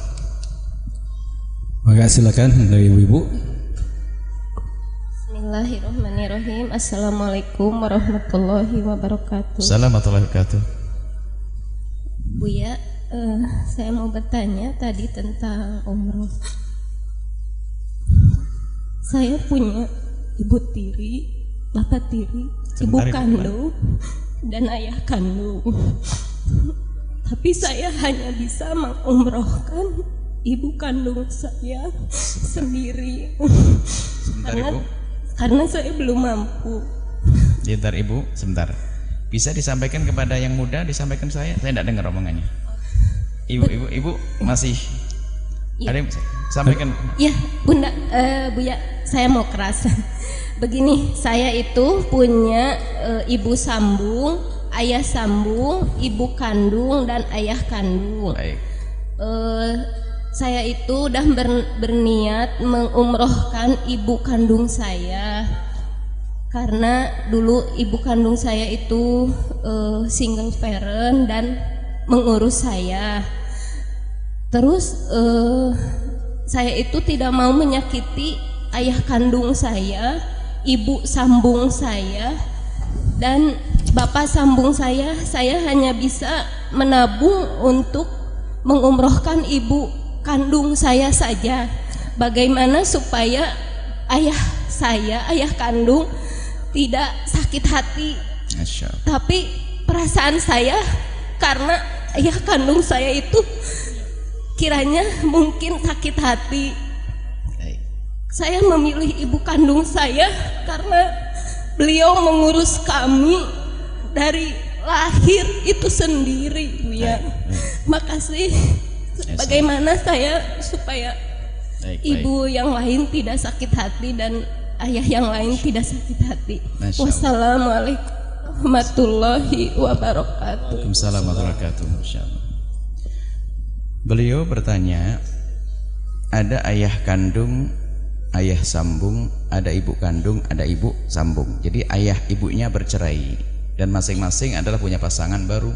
Maka silakan dari ibu-ibu. Bismillahirrahmanirrahim. Assalamualaikum warahmatullahi wabarakatuh. Assalamualaikum warahmatullahi wabarakatuh. Buya, uh, saya mau bertanya tadi tentang umroh. Saya punya ibu tiri, bapak tiri, ibu kandung dan ayah kandung. Tapi saya hanya bisa mengumrohkan ibu kandung saya sendiri. Sebentar, karena, Ibu. karena saya belum mampu. Sebentar Ibu, sebentar. Bisa disampaikan kepada yang muda, disampaikan saya. Saya tidak dengar omongannya. Ibu, ibu, ibu masih ya. Ada yang sampaikan. Ya, Bunda, uh, Buya, saya mau keras. Begini, saya itu punya e, ibu sambung, ayah sambung, ibu kandung dan ayah kandung. Baik. E, saya itu udah ber, berniat mengumrohkan ibu kandung saya, karena dulu ibu kandung saya itu e, single parent dan mengurus saya. Terus e, saya itu tidak mau menyakiti ayah kandung saya, ibu sambung saya, dan bapak sambung saya. Saya hanya bisa menabung untuk mengumrohkan ibu kandung saya saja. Bagaimana supaya ayah saya, ayah kandung tidak sakit hati? Tapi perasaan saya, karena ayah kandung saya itu kiranya mungkin sakit hati, saya memilih ibu kandung saya karena beliau mengurus kami dari lahir itu sendiri, ya. Makasih. Bagaimana saya supaya baik, ibu baik. yang lain tidak sakit hati dan ayah yang lain tidak sakit hati. Wassalamualaikum warahmatullahi wabarakatuh. Waalaikumsalam warahmatullahi wabarakatuh. Beliau bertanya, ada ayah kandung, ayah sambung, ada ibu kandung, ada ibu sambung. Jadi ayah ibunya bercerai. dan masing-masing adalah punya pasangan baru.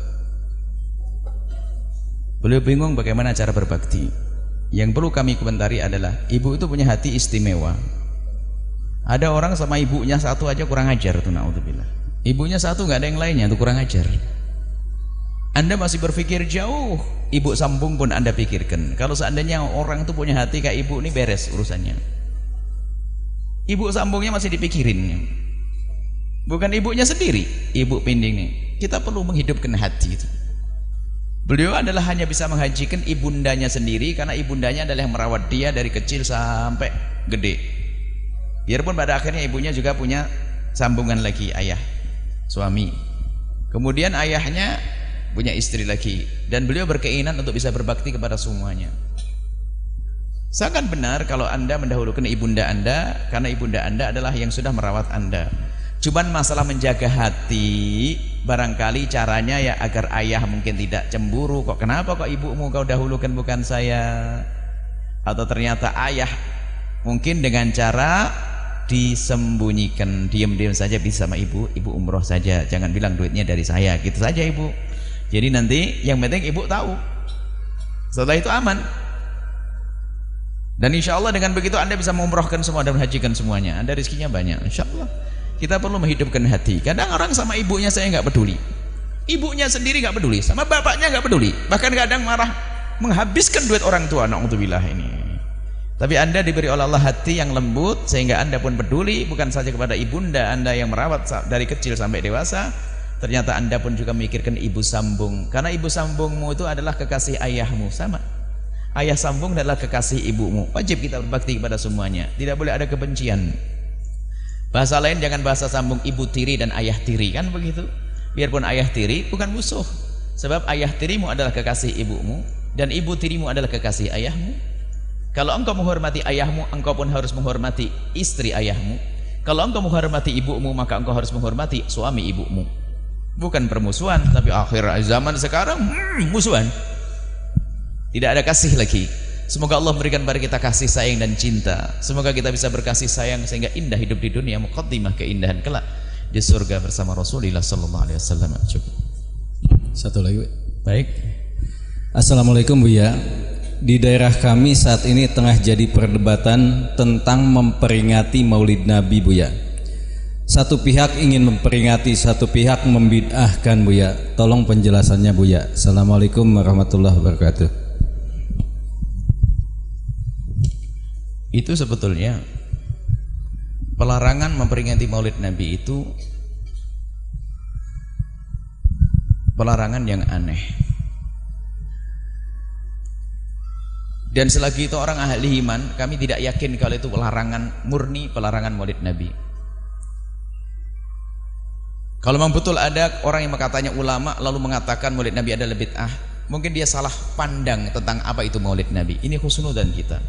Beliau bingung bagaimana cara berbakti. Yang perlu kami komentari adalah ibu itu punya hati istimewa. Ada orang sama ibunya satu aja kurang ajar tuh, naudzubillah. Ibunya satu nggak ada yang lainnya tuh kurang ajar. Anda masih berpikir jauh, ibu sambung pun Anda pikirkan. Kalau seandainya orang itu punya hati kayak ibu, ini beres urusannya. Ibu sambungnya masih dipikirin. Bukan ibunya sendiri, ibu pinding nih. Kita perlu menghidupkan hati itu. Beliau adalah hanya bisa menghajikan ibundanya sendiri, karena ibundanya adalah yang merawat dia dari kecil sampai gede. Biarpun pada akhirnya ibunya juga punya sambungan lagi, ayah, suami. Kemudian ayahnya punya istri lagi, dan beliau berkeinginan untuk bisa berbakti kepada semuanya. Sangat benar kalau Anda mendahulukan ibunda Anda, karena ibunda Anda adalah yang sudah merawat Anda. Cuman masalah menjaga hati, barangkali caranya ya agar ayah mungkin tidak cemburu, kok kenapa kok ibumu kau dahulukan bukan saya. Atau ternyata ayah mungkin dengan cara disembunyikan, diam-diam saja bisa sama ibu, ibu umroh saja, jangan bilang duitnya dari saya, gitu saja ibu. Jadi nanti yang penting ibu tahu, setelah itu aman. Dan insya Allah dengan begitu Anda bisa mengumrohkan semua dan menghajikan semuanya. Anda rezekinya banyak, insya Allah. Kita perlu menghidupkan hati. Kadang orang sama ibunya saya nggak peduli, ibunya sendiri nggak peduli, sama bapaknya nggak peduli, bahkan kadang marah menghabiskan duit orang tua. Na'udzubillah ini. Tapi Anda diberi oleh Allah hati yang lembut sehingga Anda pun peduli bukan saja kepada ibunda Anda yang merawat dari kecil sampai dewasa. Ternyata Anda pun juga memikirkan ibu sambung, karena ibu sambungmu itu adalah kekasih ayahmu. Sama, ayah sambung adalah kekasih ibumu. Wajib kita berbakti kepada semuanya, tidak boleh ada kebencian. Bahasa lain jangan bahasa sambung ibu tiri dan ayah tiri, kan begitu. Biarpun ayah tiri bukan musuh, sebab ayah tirimu adalah kekasih ibumu dan ibu tirimu adalah kekasih ayahmu. Kalau engkau menghormati ayahmu, engkau pun harus menghormati istri ayahmu. Kalau engkau menghormati ibumu, maka engkau harus menghormati suami ibumu. Bukan permusuhan, tapi akhir zaman sekarang hmm, musuhan. Tidak ada kasih lagi. Semoga Allah memberikan pada kita kasih sayang dan cinta. Semoga kita bisa berkasih sayang sehingga indah hidup di dunia, muqaddimah keindahan kelak di surga bersama Rasulullah sallallahu alaihi wasallam. Cukup. Satu lagi. Baik. Assalamualaikum Buya. Di daerah kami saat ini tengah jadi perdebatan tentang memperingati Maulid Nabi Buya. Satu pihak ingin memperingati, satu pihak membid'ahkan Buya. Tolong penjelasannya Buya. Assalamualaikum warahmatullahi wabarakatuh. Itu sebetulnya pelarangan memperingati Maulid Nabi itu pelarangan yang aneh. Dan selagi itu orang ahli iman, kami tidak yakin kalau itu pelarangan murni, pelarangan Maulid Nabi. Kalau memang betul ada orang yang mengatakannya ulama lalu mengatakan Maulid Nabi adalah bid'ah, mungkin dia salah pandang tentang apa itu Maulid Nabi. Ini husnudzan kita.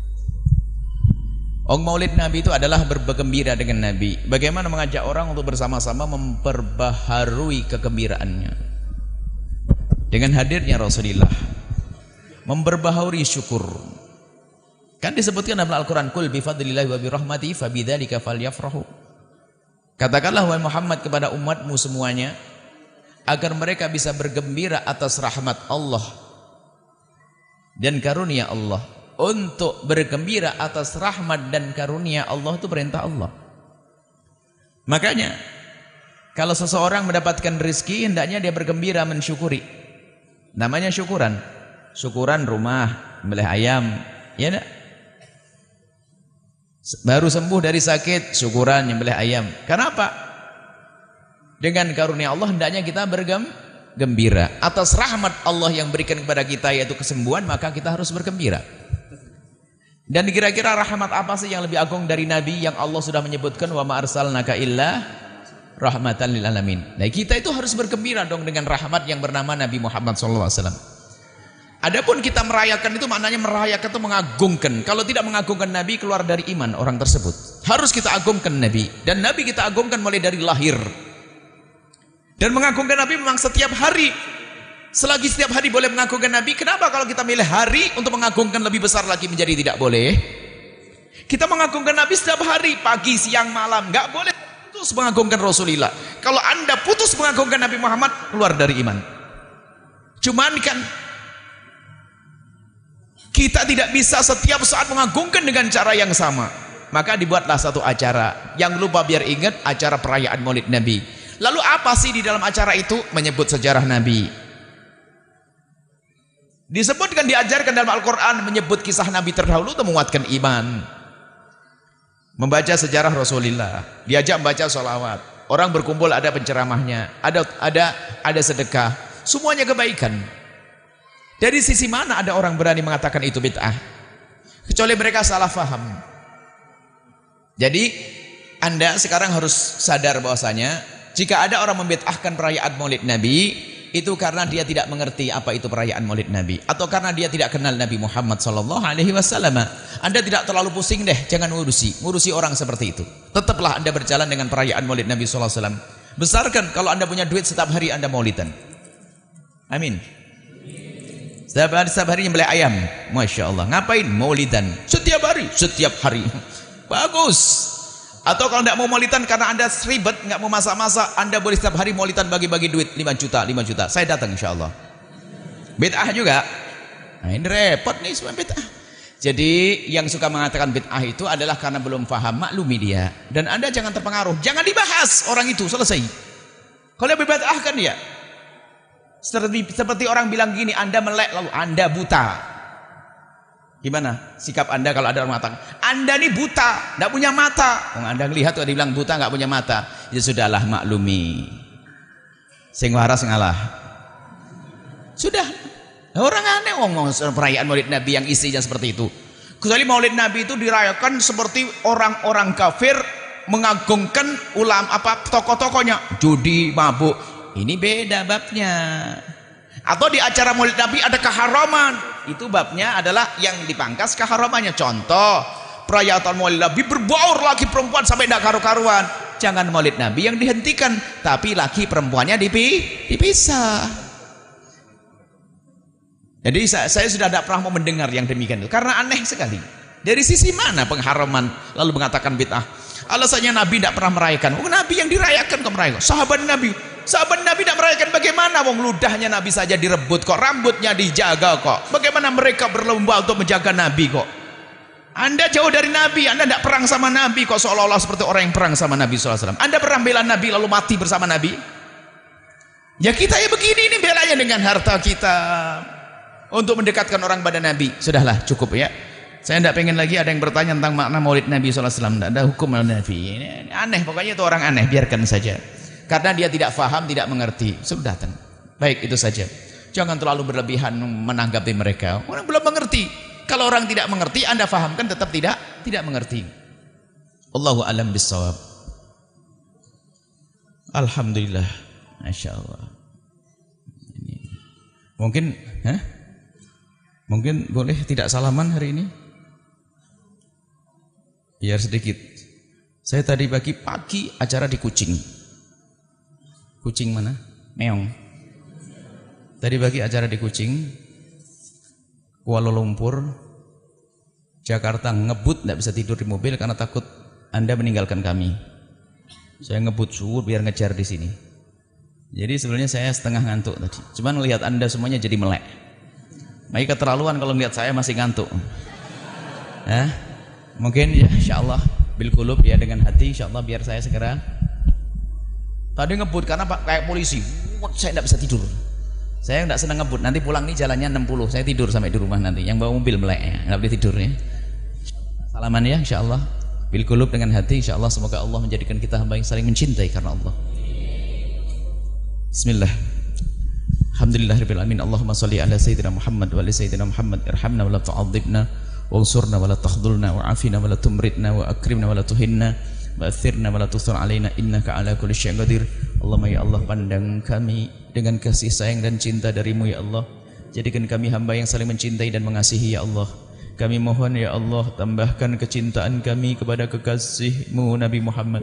Oh, Maulid Nabi itu adalah bergembira dengan Nabi. Bagaimana mengajak orang untuk bersama-sama memperbaharui kegembiraannya dengan hadirnya Rasulullah, memperbaharui syukur. Kan disebutkan dalam Al-Quran, Qul bifadlillahi wa birahmatihi fabidzalika falyafrahu. Katakanlah wahai Muhammad kepada umatmu semuanya, agar mereka bisa bergembira atas rahmat Allah dan karunia Allah. Untuk bergembira atas rahmat dan karunia Allah itu perintah Allah. Makanya kalau seseorang mendapatkan rezeki, hendaknya dia bergembira, mensyukuri. Namanya syukuran. Syukuran rumah, membeli ayam, ya enggak? Baru sembuh dari sakit, syukuran nyembelih ayam. Kenapa? Dengan karunia Allah hendaknya kita bergembira atas rahmat Allah yang berikan kepada kita, yaitu kesembuhan, maka kita harus bergembira. Dan kira-kira rahmat apa sih yang lebih agung dari Nabi yang Allah sudah menyebutkan wa ma arsalnaka illa rahmatan lil alamin. Nah, kita itu harus bergembira dong dengan rahmat yang bernama Nabi Muhammad sallallahu alaihi wasallam. Adapun kita merayakan itu maknanya merayakan itu mengagungkan. Kalau tidak mengagungkan Nabi, keluar dari iman orang tersebut. Harus kita agungkan Nabi, dan Nabi kita agungkan mulai dari lahir. Dan mengagungkan Nabi memang setiap hari. Selagi setiap hari boleh mengagungkan Nabi, kenapa kalau kita milih hari untuk mengagungkan lebih besar lagi menjadi tidak boleh? Kita mengagungkan Nabi setiap hari, pagi, siang, malam, nggak boleh putus mengagungkan Rasulullah. Kalau Anda putus mengagungkan Nabi Muhammad, keluar dari iman. Cuman kan kita tidak bisa setiap saat mengagungkan dengan cara yang sama. Maka dibuatlah satu acara. Yang lupa biar ingat, acara perayaan Maulid Nabi. Lalu apa sih di dalam acara itu? Menyebut sejarah Nabi. Disebutkan, diajarkan dalam Al-Quran, menyebut kisah Nabi terdahulu untuk menguatkan iman. Membaca sejarah Rasulullah, diajak membaca sholawat. Orang berkumpul, ada penceramahnya, ada ada ada sedekah, semuanya kebaikan. Dari sisi mana ada orang berani mengatakan itu bid'ah? Kecuali mereka salah faham. Jadi Anda sekarang harus sadar bahwasanya jika ada orang membid'ahkan perayaan Maulid Nabi, itu karena dia tidak mengerti apa itu perayaan Maulid Nabi, atau karena dia tidak kenal Nabi Muhammad sallallahu alaihi wasallam. Anda tidak terlalu pusing deh, jangan ngurusi, ngurusi orang seperti itu. Tetaplah Anda berjalan dengan perayaan Maulid Nabi sallallahu alaihi wasallam. Besarkan kalau Anda punya duit setiap hari Anda maulidan. Amin. Setiap hari, setiap hari nyembelih ayam, masya Allah. Ngapain? Maulidan. Setiap hari, setiap hari. Bagus. Atau kalau tidak mau maulidan karena Anda seribet, nggak mau masak-masak, Anda boleh setiap hari maulidan bagi-bagi duit lima juta, lima juta. Saya datang insya Allah. Bid'ah juga. Nah ini repot nih semua bid'ah. Jadi yang suka mengatakan bid'ah itu adalah karena belum paham, maklumi dia. Dan Anda jangan terpengaruh, jangan dibahas orang itu, selesai. Kalau dia bid'ah kan dia. Seperti, seperti orang bilang gini, Anda melek lalu Anda buta. Gimana sikap Anda kalau ada orang mengatakan Anda ini buta, tidak punya mata? Kalau Anda lihat kalau dibilang buta nggak punya mata, ya sudahlah, maklumi. Sing waras ngalah. Sudah. Orang aneh ngomong perayaan Maulid Nabi yang isinya seperti itu. Kecuali Maulid Nabi itu dirayakan seperti orang-orang kafir mengagungkan ulama apa tokoh-tokohnya, judi, mabuk. Ini beda babnya. Atau di acara Maulid Nabi ada keharaman, itu babnya adalah yang dipangkas keharamannya. Contoh, perayaan Maulid Nabi berbaur laki perempuan sampai tidak karu-karuan. Jangan Maulid Nabi yang dihentikan, tapi laki perempuannya dipi, dipisah. Jadi saya, saya sudah tidak pernah mau mendengar yang demikian itu, karena aneh sekali. Dari sisi mana pengharaman lalu mengatakan bid'ah? Alasannya Nabi tidak pernah merayakan. Oh, Nabi yang dirayakan kok merayakan. Sahabat Nabi, sahabat Nabi tidak merayakan, bagaimana? Wong ludahnya Nabi saja direbut kok, rambutnya dijaga kok. Bagaimana mereka berlomba untuk menjaga Nabi kok? Anda jauh dari Nabi, Anda tidak perang sama Nabi kok, seolah-olah seperti orang yang perang sama Nabi shallallahu alaihi wasallam. Anda pernah bela Nabi lalu mati bersama Nabi? Ya kita ya begini, ini belanya dengan harta kita untuk mendekatkan orang pada Nabi. Sudahlah, cukup ya. Saya tidak pengen lagi ada yang bertanya tentang makna Maulid Nabi shallallahu alaihi wasallam. Tidak ada hukum Maulid Nabi. Ini aneh, pokoknya itu orang aneh, biarkan saja. Karena dia tidak faham, tidak mengerti. Sudah, baik itu saja. Jangan terlalu berlebihan menanggapi mereka. Orang belum mengerti. Kalau orang tidak mengerti, Anda fahamkan tetap tidak tidak mengerti. Allahu a'lam bissawab. Alhamdulillah, masya Allah. Mungkin, huh? mungkin boleh tidak salaman hari ini? Biar sedikit. Saya tadi pagi pagi acara di Kucing. Kucing mana? Meong. Tadi pagi acara di Kucing, Kuala Lumpur, Jakarta, ngebut, tidak bisa tidur di mobil karena takut Anda meninggalkan kami. Saya ngebut subuh biar ngejar di sini. Jadi sebenarnya saya setengah ngantuk tadi. Cuman melihat Anda semuanya jadi melek. Baik keterlaluan kalau melihat saya masih ngantuk. Hah? Mungkin ya insyaallah bil qulub ya, dengan hati insyaallah biar saya segera. Tadi ngebut karena Pak kayak polisi. Saya tidak bisa tidur. Saya tidak senang ngebut. Nanti pulang nih jalannya enam puluh. Saya tidur sampai di rumah nanti. Yang bawa mobil melek ya, enggak boleh tidur ya. Salaman ya insyaallah. Bil qulub dengan hati insyaallah, semoga Allah menjadikan kita hamba yang saling mencintai karena Allah. Bismillah. Alhamdulillahirabbil alamin. Allahumma shalli ala sayyidina Muhammad wa ali sayyidina Muhammad. Irhamna wa la tu'adzibna wansurna wa la takhdhulna wa afina wa la tumritna wa akrimna wa la tuhinna wa athirna wa la tusir alaina innaka ala kulli syai'in qadir. Allahumma ya Allah, pandang kami dengan kasih sayang dan cinta darimu ya Allah. Jadikan kami hamba yang saling mencintai dan mengasihi ya Allah. Kami mohon ya Allah, tambahkan kecintaan kami kepada kekasihmu Nabi Muhammad.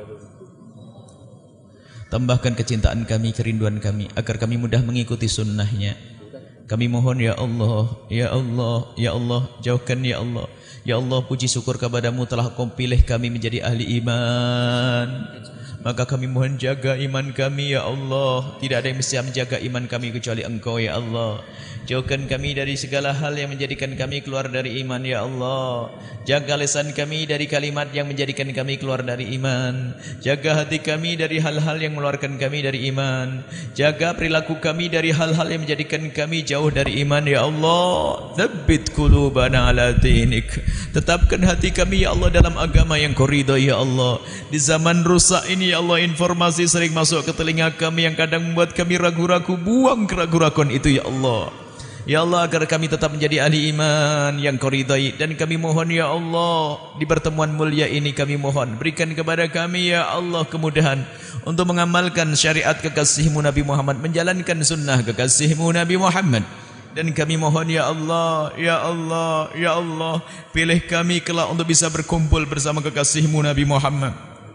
Tambahkan kecintaan kami, kerinduan kami, agar kami mudah mengikuti sunnahnya. Kami mohon ya Allah, ya Allah, ya Allah, jauhkan ya Allah Ya Allah, puji syukur kepadamu telah Kau pilih kami menjadi ahli iman. Maka kami mohon jaga iman kami ya Allah. Tidak ada yang bisa menjaga iman kami kecuali Engkau ya Allah. Jauhkan kami dari segala hal yang menjadikan kami keluar dari iman ya Allah. Jaga lisan kami dari kalimat yang menjadikan kami keluar dari iman. Jaga hati kami dari hal-hal yang mengeluarkan kami dari iman. Jaga perilaku kami dari hal-hal yang menjadikan kami jauh dari iman ya Allah. Tsabbit qulubana ala dinik. Tetapkan hati kami ya Allah dalam agama yang Kau ridhai ya Allah. Di zaman rusak ini ya Allah, informasi sering masuk ke telinga kami yang kadang membuat kami ragu-ragu. Buang keraguan-raguan itu ya Allah. Ya Allah, agar kami tetap menjadi ahli iman yang Kau ridhai. Dan kami mohon ya Allah, di pertemuan mulia ini kami mohon berikan kepada kami ya Allah kemudahan untuk mengamalkan syariat kekasih-Mu Nabi Muhammad, menjalankan sunnah kekasih-Mu Nabi Muhammad. Dan kami mohon ya Allah, ya Allah, ya Allah, pilih kami kelak untuk bisa berkumpul bersama kekasih-Mu Nabi Muhammad.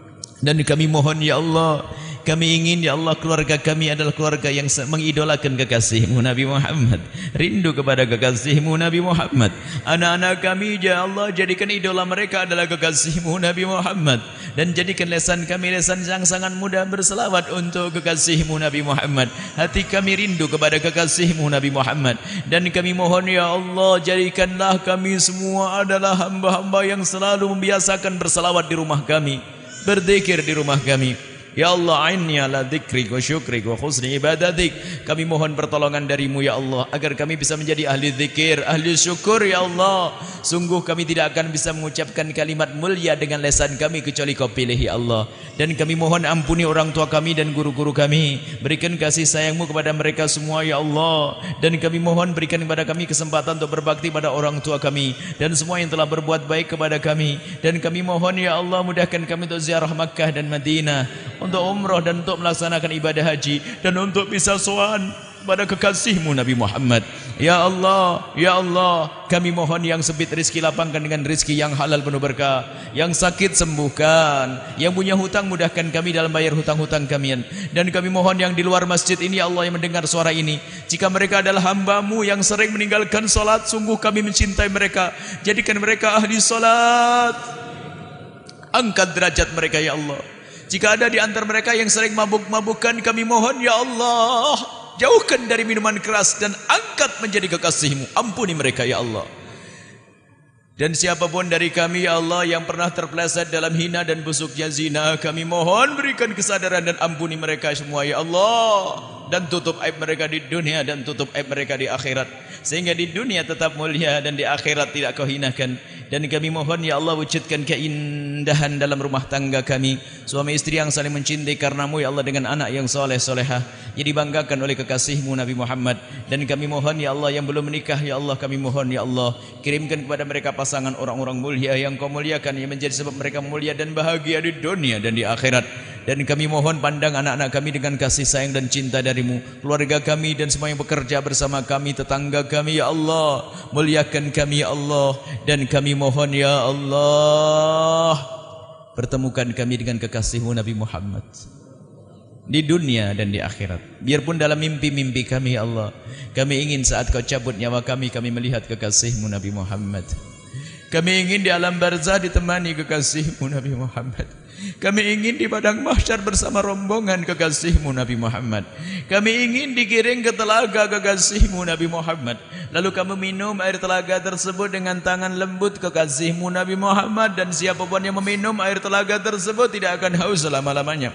Dan kami mohon ya Allah, kami ingin ya Allah keluarga kami adalah keluarga yang mengidolakan kekasih-Mu Nabi Muhammad, rindu kepada kekasih-Mu Nabi Muhammad. Anak-anak kami ya Allah, jadikan idola mereka adalah kekasih-Mu Nabi Muhammad. Dan jadikan lesan kami lesan yang sangat mudah berselawat untuk kekasih-Mu Nabi Muhammad. Hati kami rindu kepada kekasih-Mu Nabi Muhammad. Dan kami mohon ya Allah, jadikanlah kami semua adalah hamba-hamba yang selalu membiasakan berselawat di rumah kami, berzikir di rumah kami. Ya Allah, a'inni ala dzikrik wa syukrik wa husni ibadatik. Kami mohon pertolongan dari-Mu ya Allah, agar kami bisa menjadi ahli zikir, ahli syukur ya Allah. Sungguh kami tidak akan bisa mengucapkan kalimat mulia dengan lisan kami kecuali Kau pilih ya Allah. Dan kami mohon ampuni orang tua kami dan guru-guru kami. Berikan kasih sayang-Mu kepada mereka semua ya Allah. Dan kami mohon berikan kepada kami kesempatan untuk berbakti pada orang tua kami dan semua yang telah berbuat baik kepada kami. Dan kami mohon ya Allah, mudahkan kami untuk ziarah Makkah dan Madinah, untuk umrah dan untuk melaksanakan ibadah haji, dan untuk bisa sowan pada kekasih-Mu Nabi Muhammad. Ya Allah, ya Allah, kami mohon yang sempit rizki lapangkan dengan rizki yang halal penuh berkah, yang sakit sembuhkan, yang punya hutang mudahkan kami dalam bayar hutang-hutang kami. Dan kami mohon yang di luar masjid ini ya Allah, yang mendengar suara ini, jika mereka adalah hamba-Mu yang sering meninggalkan solat, sungguh kami mencintai mereka. Jadikan mereka ahli solat, angkat derajat mereka ya Allah. Jika ada di antara mereka yang sering mabuk-mabukan, kami mohon ya Allah, jauhkan dari minuman keras dan angkat menjadi kekasih-Mu. Ampuni mereka ya Allah. Dan siapapun dari kami ya Allah yang pernah terpeleset dalam hina dan busuknya zina, kami mohon berikan kesadaran dan ampuni mereka semua ya Allah. Dan tutup aib mereka di dunia dan tutup aib mereka di akhirat, sehingga di dunia tetap mulia dan di akhirat tidak Kau hinakan. Dan kami mohon ya Allah, wujudkan keindahan dalam rumah tangga kami, suami istri yang saling mencintai karena-Mu ya Allah, dengan anak yang soleh solehah yang dibanggakan oleh kekasih-Mu Nabi Muhammad. Dan kami mohon ya Allah, yang belum menikah ya Allah, kami mohon ya Allah, kirimkan kepada mereka pasangan orang-orang mulia yang Kau muliakan, yang menjadi sebab mereka mulia dan bahagia di dunia dan di akhirat. Dan kami mohon pandang anak-anak kami dengan kasih sayang dan cinta dari-Mu, keluarga kami dan semua yang bekerja bersama kami, tetangga kami ya Allah, muliakan kami ya Allah. Dan kami mohon ya Allah, pertemukan kami dengan kekasih-Mu Nabi Muhammad di dunia dan di akhirat. Biarpun dalam mimpi-mimpi kami ya Allah, kami ingin saat Kau cabut nyawa kami, kami melihat kekasih-Mu Nabi Muhammad. Kami ingin di alam barzah ditemani kekasih-Mu Nabi Muhammad. Kami ingin di padang mahsyar bersama rombongan kekasih-Mu Nabi Muhammad. Kami ingin digiring ke telaga kekasih-Mu Nabi Muhammad, lalu kami minum air telaga tersebut dengan tangan lembut kekasih-Mu Nabi Muhammad. Dan siapapun yang meminum air telaga tersebut tidak akan haus selama-lamanya.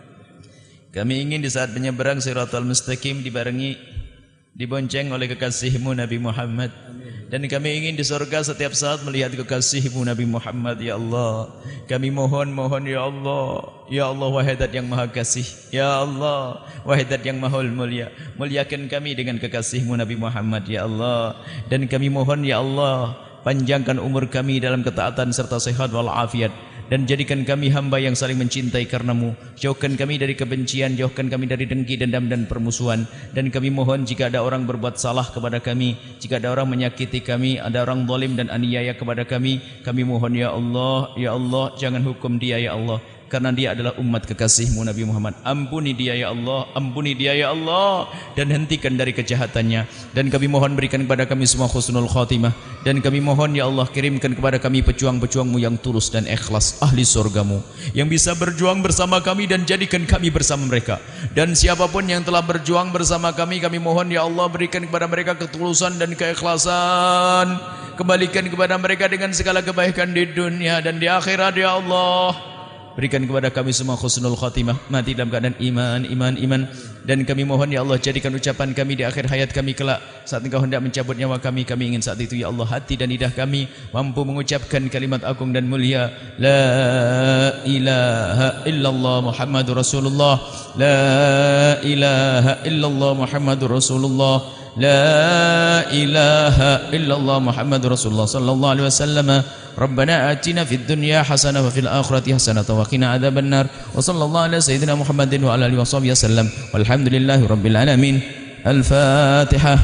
Kami ingin di saat menyeberang Shiratal Mustaqim dibarengi, dibonceng oleh kekasih-Mu Nabi Muhammad. Dan kami ingin di surga setiap saat melihat kekasih-Mu Nabi Muhammad ya Allah. Kami mohon, mohon ya Allah, ya Allah wahidat yang maha kasih, ya Allah wahidat yang maha mulia, muliakan kami dengan kekasih-Mu Nabi Muhammad ya Allah. Dan kami mohon ya Allah, panjangkan umur kami dalam ketaatan serta sehat walafiat. Dan jadikan kami hamba yang saling mencintai karena-Mu. Jauhkan kami dari kebencian, jauhkan kami dari dengki, dendam dan permusuhan. Dan kami mohon jika ada orang berbuat salah kepada kami, jika ada orang menyakiti kami, ada orang zalim dan aniaya kepada kami, kami mohon ya Allah, ya Allah, jangan hukum dia ya Allah. karena dia adalah umat kekasihmu Nabi Muhammad. Ampuni dia ya Allah, ampuni dia ya Allah, dan hentikan dari kejahatannya. Dan kami mohon berikan kepada kami semua husnul khatimah. Dan kami mohon ya Allah kirimkan kepada kami pejuang-pejuangmu yang tulus dan ikhlas, ahli surgamu, yang bisa berjuang bersama kami dan jadikan kami bersama mereka. Dan siapapun yang telah berjuang bersama kami, kami mohon ya Allah berikan kepada mereka ketulusan dan keikhlasan. Kembalikan kepada mereka dengan segala kebaikan di dunia dan di akhirat ya Allah. Berikan kepada kami semua husnul khatimah, mati dalam keadaan iman, iman, iman. Dan kami mohon ya Allah jadikan ucapan kami di akhir hayat kami kelak, saat Engkau hendak mencabut nyawa kami, kami ingin saat itu ya Allah hati dan lidah kami mampu mengucapkan kalimat agung dan mulia, la ilaha illallah Muhammadur Rasulullah, la ilaha illallah Muhammadur Rasulullah, la ilaha illallah Muhammadur Rasulullah sallallahu alaihi wasallam. Rabbana atina fid dunya hasanah wa fil akhirati hasanah wa qina adzabannar. Wa sallallahu ala sayyidina Muhammadin wa ala alihi washabihi wasallam. Walhamdulillahi rabbil alamin. Al-Fatihah.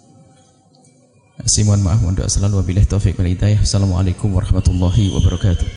Mohon maaf, mohon doa selalu wabillahi taufiq wal hidayah. Assalamualaikum warahmatullahi wabarakatuh.